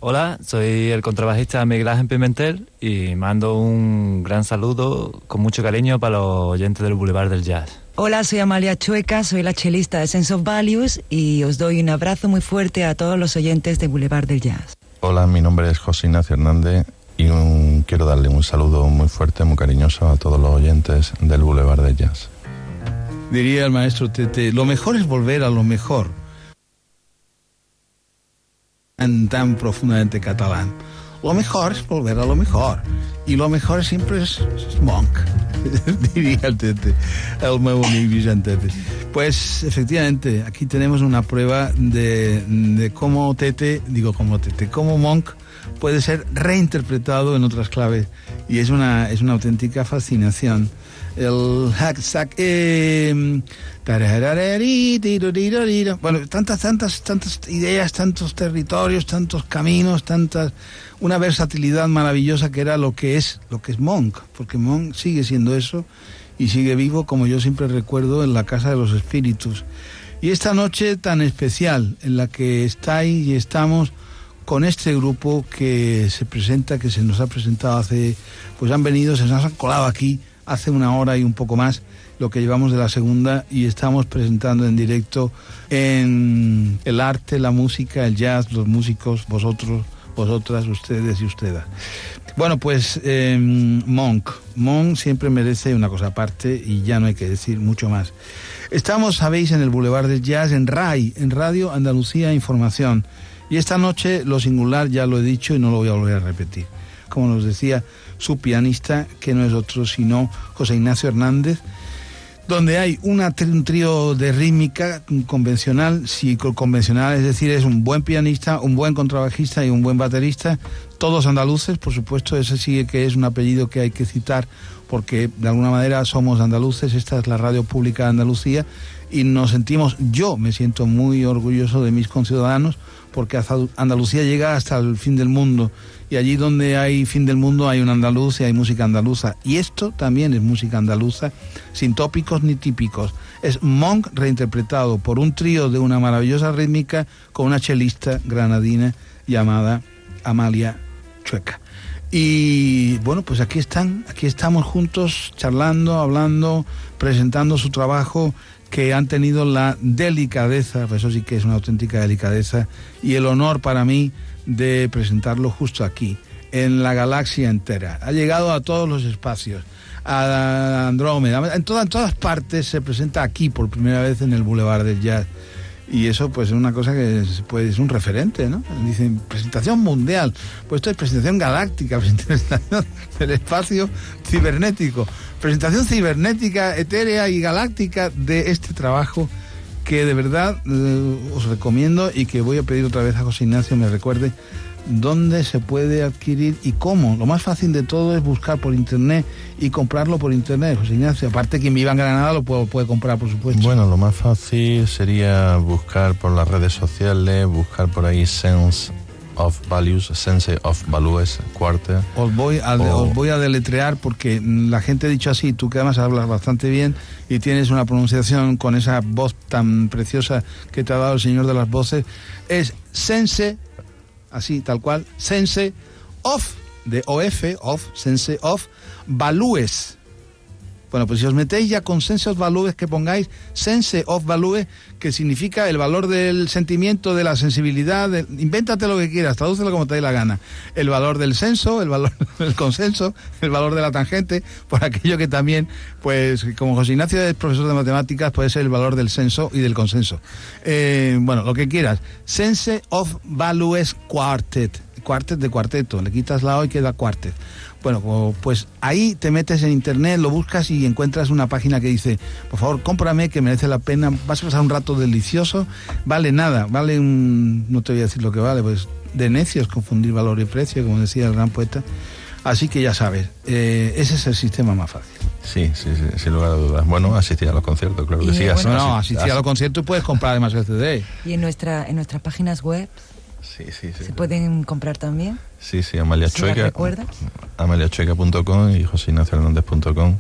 Speaker 4: Hola, soy el contrabajista Miguel Ángel Pimentel y mando un gran saludo con mucho cariño para los oyentes del Boulevard del Jazz.
Speaker 3: Hola, soy Amalia Chueca, soy la chelista de Sense of Values y os doy un abrazo muy fuerte a todos los oyentes de Boulevard del Jazz.
Speaker 2: Hola, mi nombre es José Ignacio Hernández y un, quiero darle un saludo muy fuerte, muy cariñoso a todos los oyentes del Boulevard del Jazz.
Speaker 5: Diría el maestro Tete, lo mejor es volver a lo mejor. Tan, tan profundamente catalán. Lo mejor es volver a lo mejor. Y lo mejor siempre es, es Monk. Diría el Tete, el nuevo Vicente. Pues efectivamente, aquí tenemos una prueba de, de cómo Tete, digo como Tete, cómo Monk puede ser reinterpretado en otras claves. Y es una, es una auténtica fascinación. El hack sack, eh, bueno, tantas, tantas, tantas ideas, tantos territorios, tantos caminos, tantas, una versatilidad maravillosa que era lo que es, lo que es Monk, porque Monk sigue siendo eso y sigue vivo, como yo siempre recuerdo, en la Casa de los Espíritus. Y esta noche tan especial en la que estáis y estamos con este grupo que se presenta, que se nos ha presentado hace, pues han venido, se nos han colado aquí hace una hora y un poco más, lo que llevamos de la segunda, y estamos presentando en directo en el arte, la música, el jazz, los músicos, vosotros, vosotras, ustedes y ustedes. Bueno, pues eh, Monk. Monk siempre merece una cosa aparte y ya no hay que decir mucho más. Estamos, sabéis, en el Boulevard del Jazz, en R A I, en Radio Andalucía Información. Y esta noche lo singular, ya lo he dicho y no lo voy a volver a repetir. Como nos decía su pianista, que no es otro sino José Ignacio Hernández, donde hay una, un trío de rítmica convencional, sí, convencional, es decir, es un buen pianista, un buen contrabajista y un buen baterista, todos andaluces, por supuesto, ese sí que es un apellido que hay que citar, porque de alguna manera somos andaluces, esta es la radio pública de Andalucía, y nos sentimos, yo me siento muy orgulloso de mis conciudadanos, porque Andalucía llega hasta el fin del mundo, y allí donde hay fin del mundo hay un andaluz y hay música andaluza, y esto también es música andaluza, sin tópicos ni típicos. Es Monk reinterpretado por un trío de una maravillosa rítmica con una chelista granadina llamada Amalia Chueca. Y bueno, pues aquí están, aquí estamos juntos charlando, hablando, presentando su trabajo, que han tenido la delicadeza, pues eso sí que es una auténtica delicadeza, y el honor para mí de presentarlo justo aquí, en la galaxia entera. Ha llegado a todos los espacios, a Andrómeda, en todas, en todas partes se presenta aquí por primera vez en el Boulevard del Jazz. Y eso pues es una cosa que es, pues, es un referente, ¿no? Dicen presentación mundial, pues esto es presentación galáctica, presentación del espacio cibernético, presentación cibernética, etérea y galáctica de este trabajo que de verdad eh, os recomiendo, y que voy a pedir otra vez a José Ignacio me recuerde dónde se puede adquirir y cómo. Lo más fácil de todo es buscar por internet y comprarlo por internet, José Ignacio. Aparte, quien viva en Granada lo puede, puede comprar, por supuesto.
Speaker 2: Bueno, lo más fácil sería buscar por las redes sociales, buscar por ahí Sense of Values, Sense of Values Quartet.
Speaker 5: Os voy a,
Speaker 2: o...
Speaker 5: os voy a deletrear, porque la gente ha dicho así, tú que además hablas bastante bien y tienes una pronunciación con esa voz tan preciosa que te ha dado el señor de las voces, es Sense, así tal cual, Sense of, de O F, of, Sense of Values. Bueno, pues si os metéis ya con Sense of Values, que pongáis Sense of Values, que significa el valor del sentimiento, de la sensibilidad, de, invéntate lo que quieras, tradúcelo como te dé la gana. El valor del senso, el valor del consenso, el valor de la tangente, por aquello que también, pues como José Ignacio es profesor de matemáticas, puede ser el valor del senso y del consenso. Eh, bueno, lo que quieras. Sense of Values Quartet, quartet de cuarteto, le quitas la O y queda quartet. Bueno, pues ahí te metes en internet, lo buscas y encuentras una página que dice, por favor, cómprame, que merece la pena, vas a pasar un rato delicioso, vale nada, vale un, no te voy a decir lo que vale, pues de necios confundir valor y precio, como decía el gran poeta. Así que ya sabes, eh, ese es el sistema más fácil.
Speaker 2: Sí, sí, sí, sin lugar a dudas. Bueno, asistir a los conciertos, claro que
Speaker 3: y
Speaker 2: sí.
Speaker 3: bueno,
Speaker 2: así,
Speaker 5: no, asistir así, a los conciertos y puedes comprar además el C D.
Speaker 3: Y en, nuestra, en nuestras páginas web
Speaker 2: sí, sí, sí,
Speaker 3: se pueden comprar también.
Speaker 2: Sí, sí, Amalia
Speaker 3: ¿Se las
Speaker 2: Chueca.
Speaker 3: recuerdas?
Speaker 2: amalia chueca punto com y josé ignacio hernández punto com.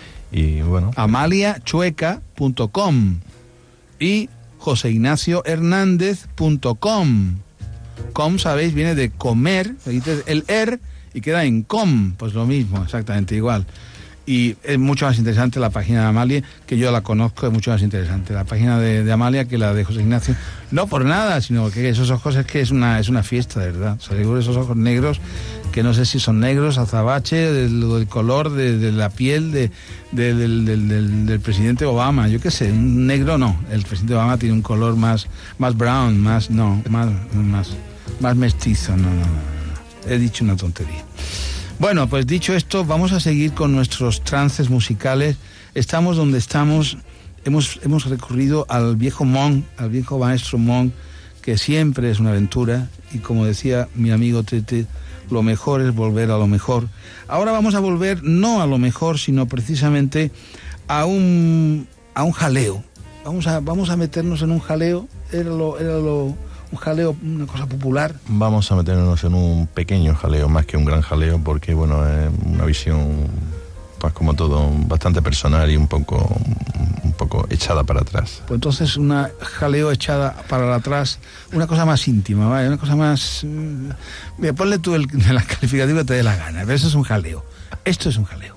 Speaker 2: Y bueno.
Speaker 5: amalia chueca punto com y josé ignacio hernández punto com. Com, sabéis, viene de comer, el er y queda en com, pues lo mismo, exactamente igual. Y es mucho más interesante la página de Amalia, que yo la conozco, es mucho más interesante la página de, de Amalia que la de José Ignacio. No por nada, sino que esos ojos es que es una es una fiesta, de verdad. O sea, digo, esos ojos negros, que no sé si son negros, azabache, del, del color de, de la piel de, de, del, del, del, del presidente Obama. Yo qué sé, un negro no. El presidente Obama tiene un color más, más brown, más, no, más, más, más mestizo. No, no, no, no. He dicho una tontería. Bueno, pues dicho esto, vamos a seguir con nuestros trances musicales. Estamos donde estamos, hemos, hemos recurrido al viejo Monk, al viejo maestro Monk, que siempre es una aventura, y como decía mi amigo Tete, lo mejor es volver a lo mejor. Ahora vamos a volver no a lo mejor, sino precisamente a un, a un jaleo. Vamos a, vamos a meternos en un jaleo, era lo... Era lo un jaleo, una cosa popular.
Speaker 2: Vamos a meternos en un pequeño jaleo, más que un gran jaleo, porque bueno, es una visión, pues como todo, bastante personal y un poco, un poco echada para atrás.
Speaker 5: Pues entonces una jaleo echada para atrás, una cosa más íntima, ¿vale? Una cosa más... Mira, ponle tú el, el calificativo que te dé la gana, pero eso es un jaleo. Esto es un jaleo.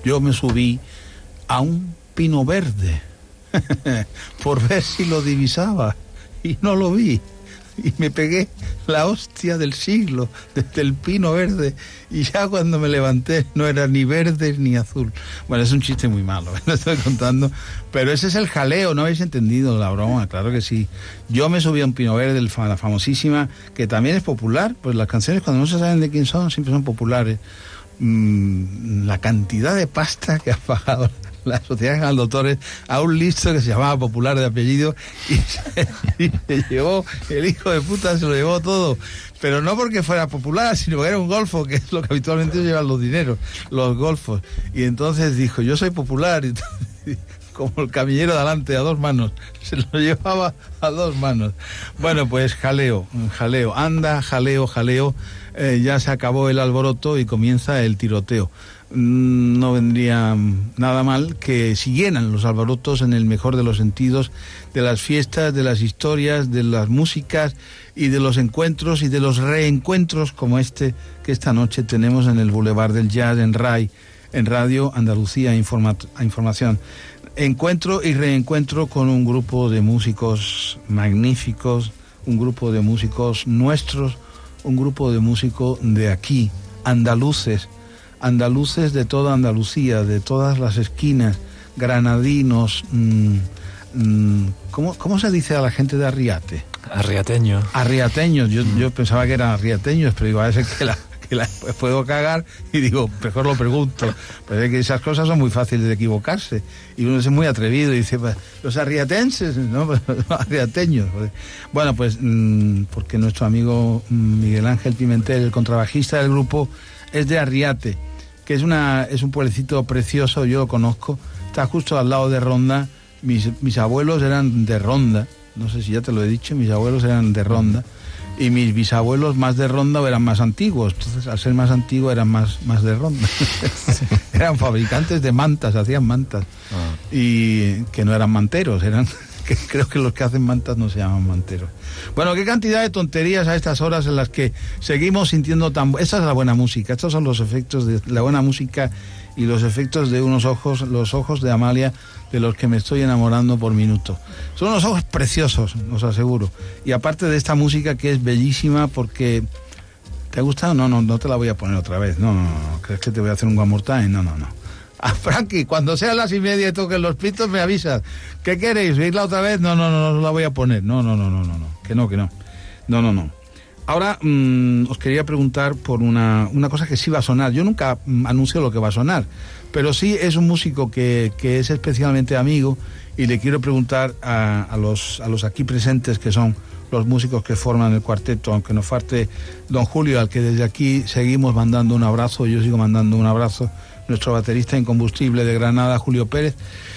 Speaker 5: yo me subí a un pino verde por ver si lo divisaba y no lo vi. Y me pegué la hostia del siglo desde el pino verde y ya cuando me levanté no era ni verde ni azul. Bueno, es un chiste muy malo, lo estoy contando, pero ese es el jaleo, ¿no habéis entendido la broma? Claro que sí. Yo me subí a un pino verde, la famosísima, que también es popular, pues las canciones cuando no se saben de quién son siempre son populares. Mm, la cantidad de pasta que ha pagado la Sociedad General de Autores a un listo que se llamaba Popular de apellido y se, y se llevó, el hijo de puta se lo llevó todo, pero no porque fuera popular, sino porque era un golfo, que es lo que habitualmente llevan los dineros, los golfos, y entonces dijo, yo soy popular, y como el camillero de adelante, a dos manos, se lo llevaba a dos manos. Bueno, pues jaleo, jaleo, anda, jaleo, jaleo, eh, ya se acabó el alboroto y comienza el tiroteo. No vendría nada mal que siguieran los alborotos en el mejor de los sentidos, de las fiestas, de las historias, de las músicas y de los encuentros y de los reencuentros como este que esta noche tenemos en el Boulevard del Jazz en R A I, en Radio Andalucía Informa- Información. Encuentro y reencuentro con un grupo de músicos magníficos, un grupo de músicos nuestros, un grupo de músicos de aquí, andaluces, andaluces de toda Andalucía, de todas las esquinas, granadinos, mmm, mmm, ¿cómo, ¿cómo se dice a la gente de Arriate?
Speaker 4: Arriateño.
Speaker 5: Arriateños, yo, yo pensaba que eran arriateños, pero digo, a veces que la, que la puedo cagar y digo, mejor lo pregunto. Pero es que esas cosas son muy fáciles de equivocarse y uno es muy atrevido y dice, los arriatenses, ¿no? Arriateños. Bueno, pues mmm, porque nuestro amigo Miguel Ángel Pimentel, el contrabajista del grupo, es de Arriate, que es una es un pueblecito precioso, yo lo conozco, está justo al lado de Ronda. Mis, mis abuelos eran de Ronda, no sé si ya te lo he dicho, mis abuelos eran de Ronda, y mis bisabuelos más de Ronda o eran más antiguos, entonces al ser más antiguos eran más, más de Ronda. Eran fabricantes de mantas, hacían mantas, ah. Y que no eran manteros, eran... que creo que los que hacen mantas no se llaman manteros. Bueno, qué cantidad de tonterías a estas horas en las que seguimos sintiendo tan... Esta es la buena música, estos son los efectos de la buena música y los efectos de unos ojos, los ojos de Amalia, de los que me estoy enamorando por minuto. Son unos ojos preciosos, os aseguro. Y aparte de esta música que es bellísima porque... ¿Te ha gustado? No, no, no te la voy a poner otra vez. No, no, no. ¿Crees que te voy a hacer un one more time? No, no, no. A Frankie, cuando sean las y media y toquen los pitos, me avisas. ¿Qué queréis? ¿Veisla otra vez? No, no, no, no la voy a poner. No, no, no, no, no, no. Que no, que no. No, no, no. Ahora mmm, os quería preguntar por una, una cosa que sí va a sonar. Yo nunca mmm, anuncio lo que va a sonar, pero sí es un músico que, que es especialmente amigo y le quiero preguntar a, a, los, a los aquí presentes, que son los músicos que forman el cuarteto, aunque nos falte don Julio, al que desde aquí seguimos mandando un abrazo, yo sigo mandando un abrazo, nuestro baterista incombustible de Granada, Julio Pérez.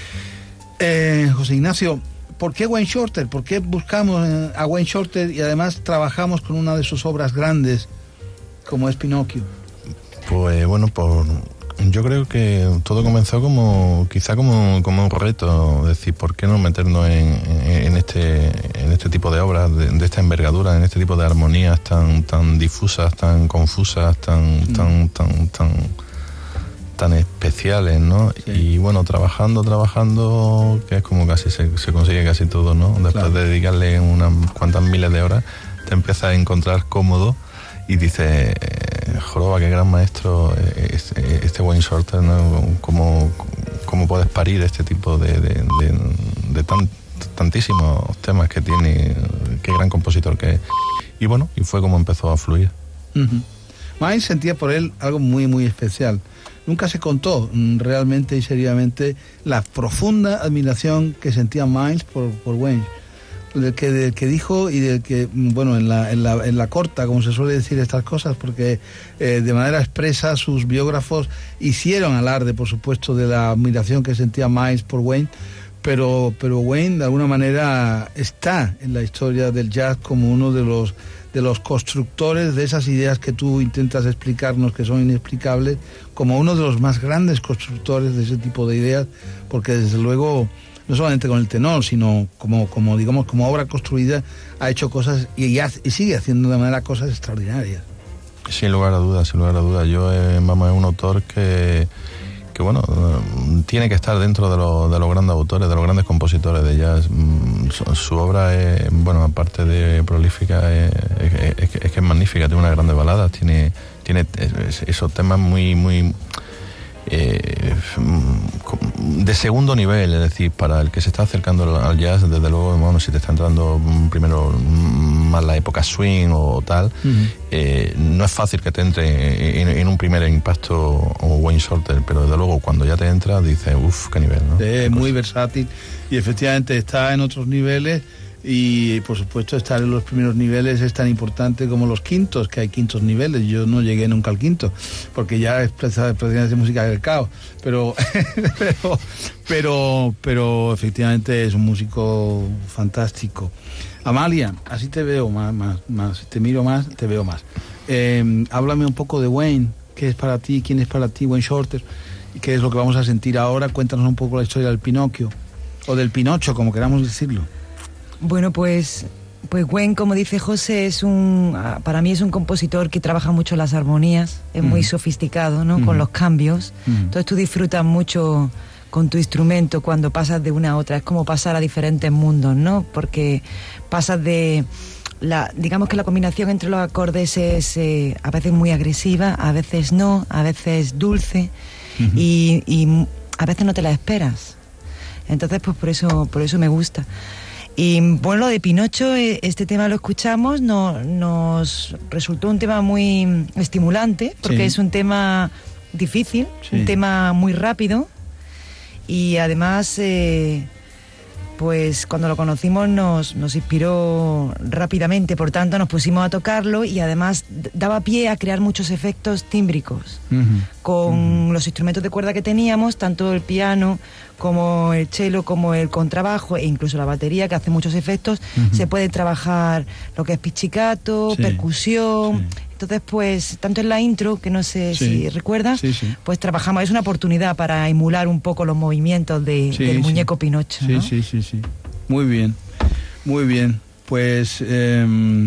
Speaker 5: Eh, José Ignacio, ¿por qué Wayne Shorter? ¿Por qué buscamos a Wayne Shorter y además trabajamos con una de sus obras grandes, como es Pinocchio?
Speaker 2: Pues bueno, por, yo creo que todo comenzó como quizá como, como un reto, es decir, ¿por qué no meternos en, en, en, este, en este tipo de obras, de, de esta envergadura, en este tipo de armonías tan, tan difusas, tan confusas, tan, mm. tan, tan, tan tan especiales, ¿no? Sí. Y bueno, trabajando, trabajando, que es como casi se, se consigue casi todo, ¿no? Después claro. de dedicarle unas cuantas miles de horas, te empiezas a encontrar cómodo y dices, eh, joroba, qué gran maestro es, es, este Wayne Shorter, ¿no? ¿Cómo, cómo puedes parir este tipo de, de, de, de tan, tantísimos temas que tiene, qué gran compositor que es. Y bueno, y fue como empezó a fluir.
Speaker 5: Uh-huh. Miles sentía por él algo muy, muy especial. Nunca se contó realmente y seriamente la profunda admiración que sentía Miles por, por Wayne. Del que, del que dijo y del que, bueno, en la, en la, en la corta, como se suele decir estas cosas, porque eh, de manera expresa sus biógrafos hicieron alarde, por supuesto, de la admiración que sentía Miles por Wayne, pero, pero Wayne de alguna manera está en la historia del jazz como uno de los de los constructores de esas ideas que tú intentas explicarnos que son inexplicables, como uno de los más grandes constructores de ese tipo de ideas, porque desde luego no solamente con el tenor, sino como, como digamos como obra construida ha hecho cosas y, y, hace, y sigue haciendo de manera cosas extraordinarias.
Speaker 2: Sin lugar a dudas, sin lugar a dudas. Yo, eh, mamá, es un autor que que bueno, tiene que estar dentro de, lo, de los grandes autores, de los grandes compositores de jazz. Su, su obra es, bueno, aparte de prolífica, es, es, es, es que es magnífica, tiene unas grandes baladas, tiene, tiene esos temas muy, muy eh, de segundo nivel, es decir, para el que se está acercando al jazz, desde luego, bueno, si te está entrando primero más la época swing o tal, uh-huh. eh, no es fácil que te entre en, en un primer impacto o Wayne Shorter, pero desde luego cuando ya te entra dices, uff, qué nivel, ¿no?
Speaker 5: Es muy versátil y efectivamente está en otros niveles. Y por supuesto estar en los primeros niveles es tan importante como los quintos, que hay quintos niveles. Yo no llegué nunca al quinto porque ya es prácticamente música del caos, pero pero, pero pero efectivamente es un músico fantástico. Amalia, así te veo más, más, más te miro más, te veo más. Eh, háblame un poco de Wayne. ¿Qué es para ti? ¿Quién es para ti Wayne Shorter? ¿Y qué es lo que vamos a sentir ahora? Cuéntanos un poco la historia del Pinocchio o del Pinocho, como queramos decirlo.
Speaker 3: Bueno, pues, pues Wayne, como dice José, es un, para mí es un compositor que trabaja mucho las armonías, es uh-huh. muy sofisticado, ¿no? Uh-huh. Con los cambios. Uh-huh. Entonces tú disfrutas mucho con tu instrumento cuando pasas de una a otra. Es como pasar a diferentes mundos, ¿no? Porque pasas de... La, digamos que la combinación entre los acordes es eh, a veces muy agresiva, a veces no, a veces dulce uh-huh. y, y a veces no te la esperas. Entonces, pues por eso, por eso me gusta. Y bueno, lo de Pinocho, este tema lo escuchamos, no, nos resultó un tema muy estimulante, porque sí. es un tema difícil, sí. un tema muy rápido, y además, eh, pues cuando lo conocimos nos, nos inspiró rápidamente, por tanto nos pusimos a tocarlo y además daba pie a crear muchos efectos tímbricos, uh-huh. con uh-huh. los instrumentos de cuerda que teníamos, tanto el piano como el cello, como el contrabajo e incluso la batería, que hace muchos efectos. Uh-huh. Se puede trabajar lo que es pizzicato, sí. percusión. Sí. Entonces, pues, tanto en la intro, que no sé sí. si recuerdas, sí, sí. pues trabajamos, es una oportunidad para emular un poco los movimientos de, sí, del sí. muñeco Pinocho,
Speaker 5: sí,
Speaker 3: ¿no?
Speaker 5: sí, sí, sí. Muy bien, muy bien. Pues, eh,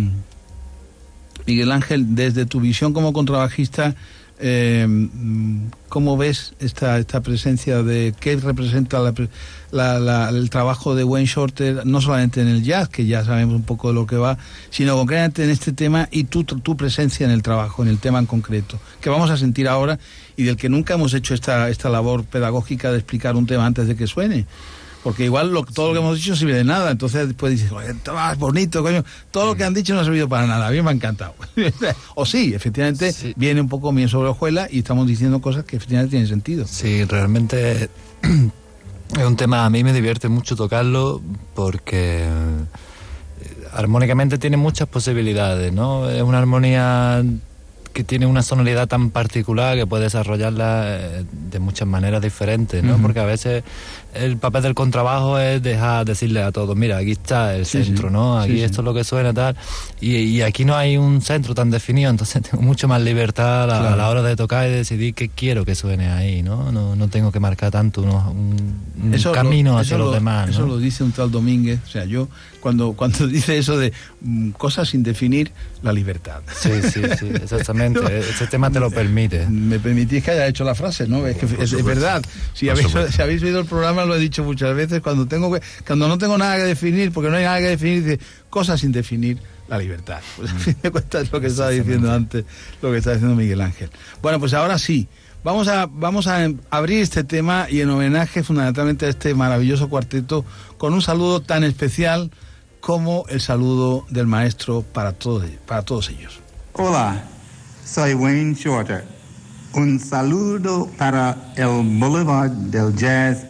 Speaker 5: Miguel Ángel, desde tu visión como contrabajista, Eh, ¿cómo ves esta esta presencia de qué representa la, la, la, el trabajo de Wayne Shorter, no solamente en el jazz, que ya sabemos un poco de lo que va, sino concretamente en este tema y tu, tu presencia en el trabajo, en el tema en concreto, que vamos a sentir ahora y del que nunca hemos hecho esta, esta labor pedagógica de explicar un tema antes de que suene? Porque igual lo, todo sí. lo que hemos dicho no sirve de nada. Entonces después dices, esto es bonito, coño. Todo sí. lo que han dicho no ha servido para nada. A mí me ha encantado. O sí, efectivamente, sí. viene un poco bien sobre hojuela y estamos diciendo cosas que efectivamente tienen sentido.
Speaker 4: Sí, realmente es un tema, a mí me divierte mucho tocarlo porque armónicamente tiene muchas posibilidades, ¿no? Es una armonía que tiene una sonoridad tan particular que puede desarrollarla de muchas maneras diferentes, ¿no? Uh-huh. Porque a veces el papel del contrabajo es dejar decirle a todos, mira, aquí está el sí, centro, sí. ¿no? Aquí sí, esto sí. es lo que suena, tal. Y, y aquí no hay un centro tan definido, entonces tengo mucho más libertad a la, claro. a la hora de tocar y decidir qué quiero que suene ahí, ¿no? No, no tengo que marcar tanto uno, un, un camino lo, hacia los
Speaker 5: lo,
Speaker 4: demás,
Speaker 5: Eso
Speaker 4: ¿no?
Speaker 5: lo dice un tal Domínguez, o sea, yo cuando, cuando dice eso de um, cosas sin definir, la libertad.
Speaker 4: Sí, sí, sí, exactamente. Ese tema te lo permite.
Speaker 5: Me permitís que haya hecho la frase, ¿no? Es que es, es verdad. Si habéis, si habéis oído el programa, lo he dicho muchas veces, cuando tengo que, cuando no tengo nada que definir, porque no hay nada que definir, dice cosas sin definir, la libertad. Pues a fin de cuentas es lo que estaba diciendo antes, lo que está diciendo Miguel Ángel. Bueno, pues ahora sí, vamos a, vamos a abrir este tema y en homenaje fundamentalmente a este maravilloso cuarteto, con un saludo tan especial como el saludo del maestro para todos, para todos ellos.
Speaker 7: Hola, soy Wayne Shorter. Un saludo para el Boulevard del Jazz.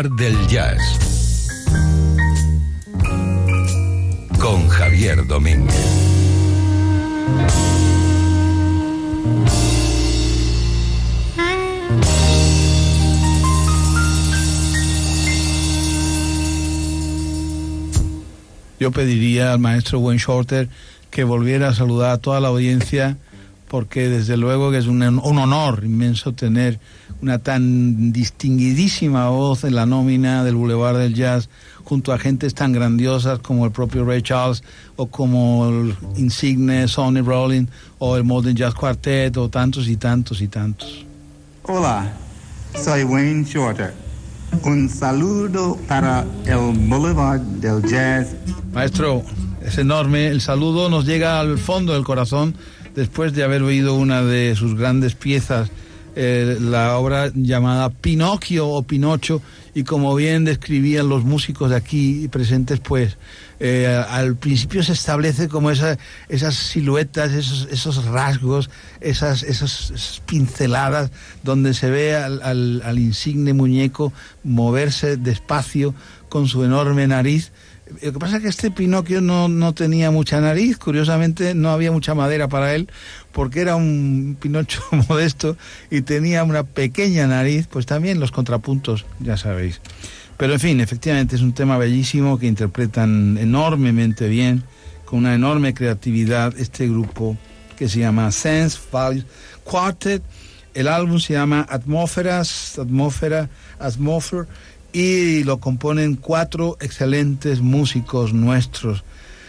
Speaker 1: Boulevard del Jazz con Javier Domínguez.
Speaker 5: Yo pediría al maestro Wayne Shorter que volviera a saludar a toda la audiencia, porque desde luego que es un, un honor inmenso tener una tan distinguidísima voz en la nómina del Boulevard del Jazz, junto a gentes tan grandiosas como el propio Ray Charles, o como el insigne Sonny Rollins, o el Modern Jazz Quartet, o tantos y tantos y tantos.
Speaker 7: Hola, soy Wayne Shorter. Un saludo para el Boulevard del Jazz.
Speaker 5: Maestro, es enorme. El saludo nos llega al fondo del corazón después de haber oído una de sus grandes piezas, eh, la obra llamada Pinocchio o Pinocho, y como bien describían los músicos de aquí presentes, pues eh, al principio se establece como esa, esas siluetas, esos, esos rasgos, esas, esas, esas pinceladas donde se ve al, al, al insigne muñeco moverse despacio con su enorme nariz. Lo que pasa es que este Pinocchio no, no tenía mucha nariz, curiosamente no había mucha madera para él, porque era un Pinocho modesto y tenía una pequeña nariz, pues también los contrapuntos, ya sabéis. Pero en fin, efectivamente es un tema bellísimo que interpretan enormemente bien, con una enorme creatividad, este grupo que se llama Sense Value Quartet. El álbum se llama Atmósferas, Atmósfera, Atmósfera, y lo componen cuatro excelentes músicos nuestros.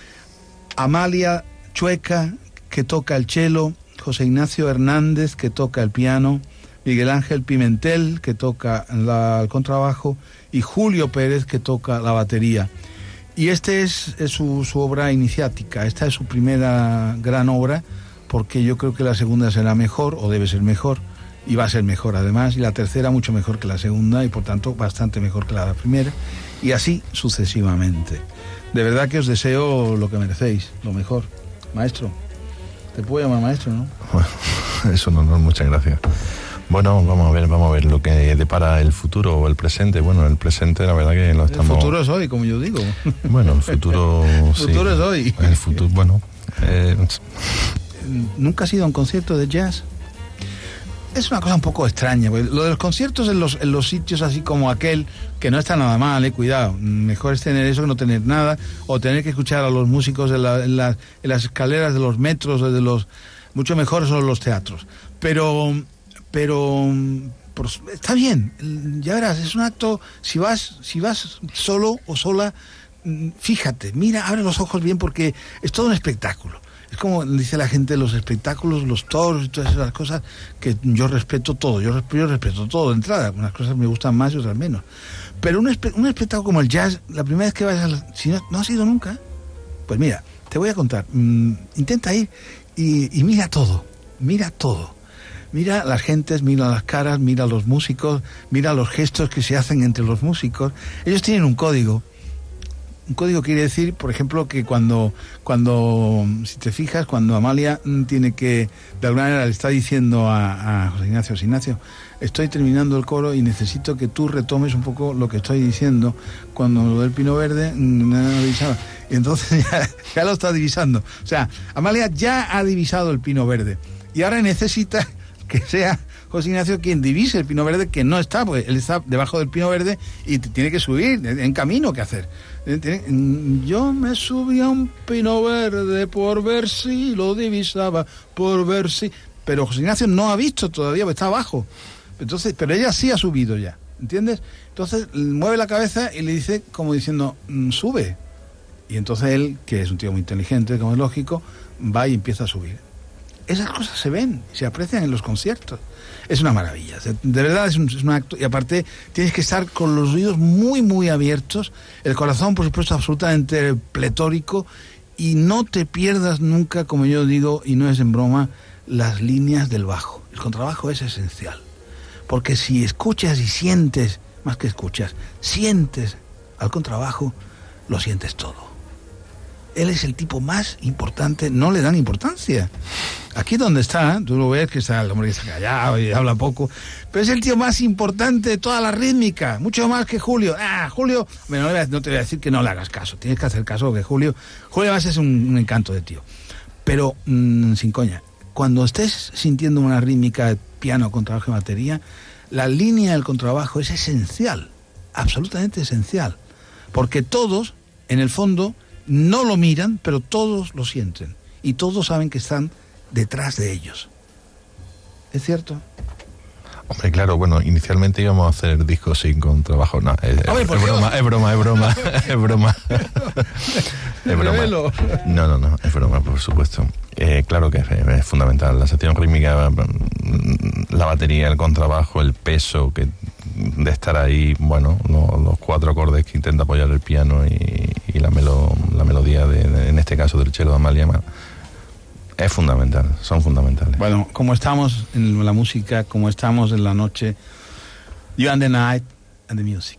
Speaker 5: Amalia Chueca, que toca el cello, José Ignacio Hernández, que toca el piano, Miguel Ángel Pimentel, que toca la, el contrabajo, y Julio Pérez, que toca la batería. Y esta es, es su, su obra iniciática, esta es su primera gran obra, porque yo creo que la segunda será mejor, o debe ser mejor, y va a ser mejor además, y la tercera mucho mejor que la segunda, y por tanto bastante mejor que la primera, y así sucesivamente. De verdad que os deseo lo que merecéis, lo mejor. Maestro, te puedo llamar maestro, ¿no?
Speaker 2: Bueno, es un honor, muchas gracias. Bueno, vamos a ver, vamos a ver lo que depara el futuro o el presente. Bueno, el presente la verdad que lo estamos...
Speaker 5: El futuro es hoy, como yo digo.
Speaker 2: Bueno, el futuro...
Speaker 5: El
Speaker 2: sí.
Speaker 5: futuro es hoy.
Speaker 2: El futuro, bueno... Eh...
Speaker 5: ¿Nunca has ido a un concierto de jazz? Es una cosa un poco extraña, porque lo de los conciertos en los, en los sitios así como aquel, que no está nada mal, eh, cuidado, mejor es tener eso que no tener nada, o tener que escuchar a los músicos en, la, en, la, en las escaleras de los metros, de los mucho mejor son los teatros. Pero, pero, pues, está bien, ya verás, es un acto, si vas, si vas solo o sola, fíjate, mira, abre los ojos bien, porque es todo un espectáculo. Es como dice la gente, los espectáculos, los toros y todas esas cosas, que yo respeto todo, yo respeto, yo respeto todo de entrada, unas cosas me gustan más y otras menos. Pero un, espe- un espectáculo como el jazz, la primera vez que vayas, a, si no, no has ido nunca, pues mira, te voy a contar, mm, intenta ir y, y mira todo, mira todo. Mira las gentes, mira las caras, mira los músicos, mira los gestos que se hacen entre los músicos. Ellos tienen un código. Un código quiere decir, por ejemplo, que cuando, cuando, si te fijas, cuando Amalia tiene que, de alguna manera le está diciendo a, a José Ignacio, José Ignacio, estoy terminando el coro y necesito que tú retomes un poco lo que estoy diciendo, cuando lo del Pino Verde, me han avisado. Y entonces ya, ya lo está divisando. O sea, Amalia ya ha divisado el Pino Verde y ahora necesita que sea José Ignacio quien divise el Pino Verde, que no está, porque él está debajo del Pino Verde y tiene que subir, en camino que hacer. Yo me subí a un pino verde por ver si lo divisaba, por ver si... Pero José Ignacio no ha visto todavía, porque está abajo. Entonces, pero ella sí ha subido ya, ¿entiendes? Entonces mueve la cabeza y le dice como diciendo, sube. Y entonces él, que es un tío muy inteligente, como es lógico, va y empieza a subir. Esas cosas se ven, se aprecian en los conciertos. Es una maravilla, de verdad es un, es un acto, y aparte tienes que estar con los oídos muy muy abiertos, el corazón por supuesto absolutamente pletórico, y no te pierdas nunca, como yo digo, y no es en broma, las líneas del bajo. El contrabajo es esencial, porque si escuchas y sientes, más que escuchas, sientes al contrabajo, lo sientes todo. él es el tipo más importante, no le dan importancia. Aquí donde está, tú lo ves que está el hombre que está callado y habla poco, pero es el tío más importante de toda la rítmica, mucho más que Julio. Ah, Julio, bueno, no, no te voy a decir que no le hagas caso, tienes que hacer caso, que Julio, Julio además es un, un encanto de tío. Pero, mmm, sin coña, cuando estés sintiendo una rítmica de piano con trabajo de batería, la línea del contrabajo es esencial, absolutamente esencial, porque todos, en el fondo, no lo miran, pero todos lo sienten, y todos saben que están detrás de ellos. ¿Es cierto?
Speaker 2: Hombre, claro, bueno, inicialmente íbamos a hacer discos sin contrabajo. No, es,
Speaker 5: Hombre,
Speaker 2: es, es broma, es broma, es broma, es broma. Es broma. No, no, no, es broma, por supuesto. Eh, claro que es, es fundamental. La sección rítmica, la batería, el contrabajo, el peso que de estar ahí, bueno, lo, los cuatro acordes que intenta apoyar el piano y, y la, melo, la melodía, de, de, en este caso del cello de Amalia, es fundamental, son fundamentales.
Speaker 5: Bueno, como estamos en la música, como estamos en la noche, You and the Night and the Music.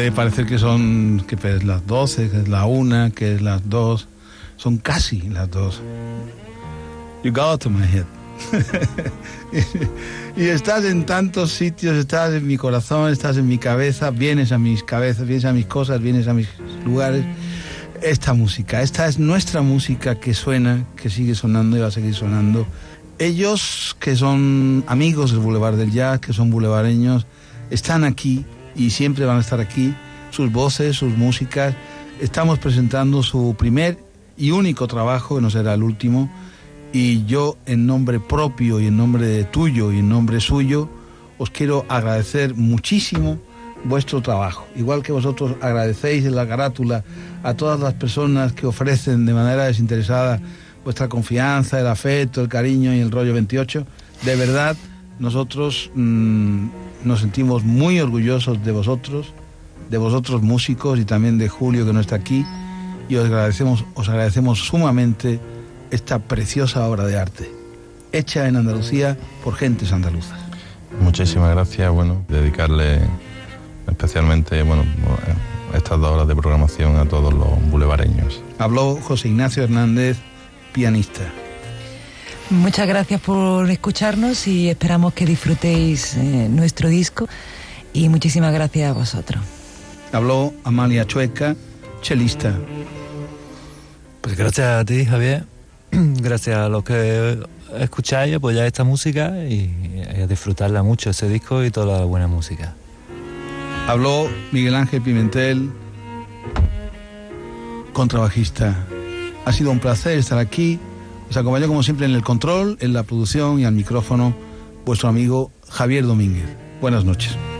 Speaker 5: puede parecer que son que es las doce, que es la una, que es las dos. Son casi las dos. You got to my head. Y estás en tantos sitios, estás en mi corazón, estás en mi cabeza, vienes a mis cabezas, vienes a mis cosas, vienes a mis lugares. Esta música, esta es nuestra música que suena, que sigue sonando y va a seguir sonando. Ellos, que son amigos del Boulevard del Jazz, que son boulevardeños, están aquí y siempre van a estar aquí. Sus voces, sus músicas. Estamos presentando su primer y único trabajo, que no será el último. Y yo, en nombre propio y en nombre de tuyo y en nombre suyo, os quiero agradecer muchísimo vuestro trabajo. Igual que vosotros agradecéis en la carátula a todas las personas que ofrecen de manera desinteresada vuestra confianza, el afecto, el cariño y el rollo veintiocho, de verdad, nosotros mmm, nos sentimos muy orgullosos de vosotros, de vosotros músicos y también de Julio, que no está aquí, y os agradecemos, os agradecemos sumamente esta preciosa obra de arte, hecha en Andalucía por gentes andaluzas.
Speaker 2: Muchísimas gracias, bueno, dedicarle especialmente, bueno, estas dos horas de programación a todos los boulevardeños.
Speaker 5: Habló José Ignacio Hernández, pianista.
Speaker 3: Muchas gracias por escucharnos y esperamos que disfrutéis eh, nuestro disco, y muchísimas gracias a vosotros.
Speaker 5: Habló Amalia Chueca, chelista.
Speaker 4: Pues gracias a ti, Javier. Gracias a los que escucháis, apoyáis esta música y, y a disfrutarla mucho, ese disco y toda la buena música.
Speaker 5: Habló Miguel Ángel Pimentel, contrabajista. Ha sido un placer estar aquí. Os acompañó como siempre en el control, en la producción y al micrófono vuestro amigo Javier Domínguez. Buenas noches.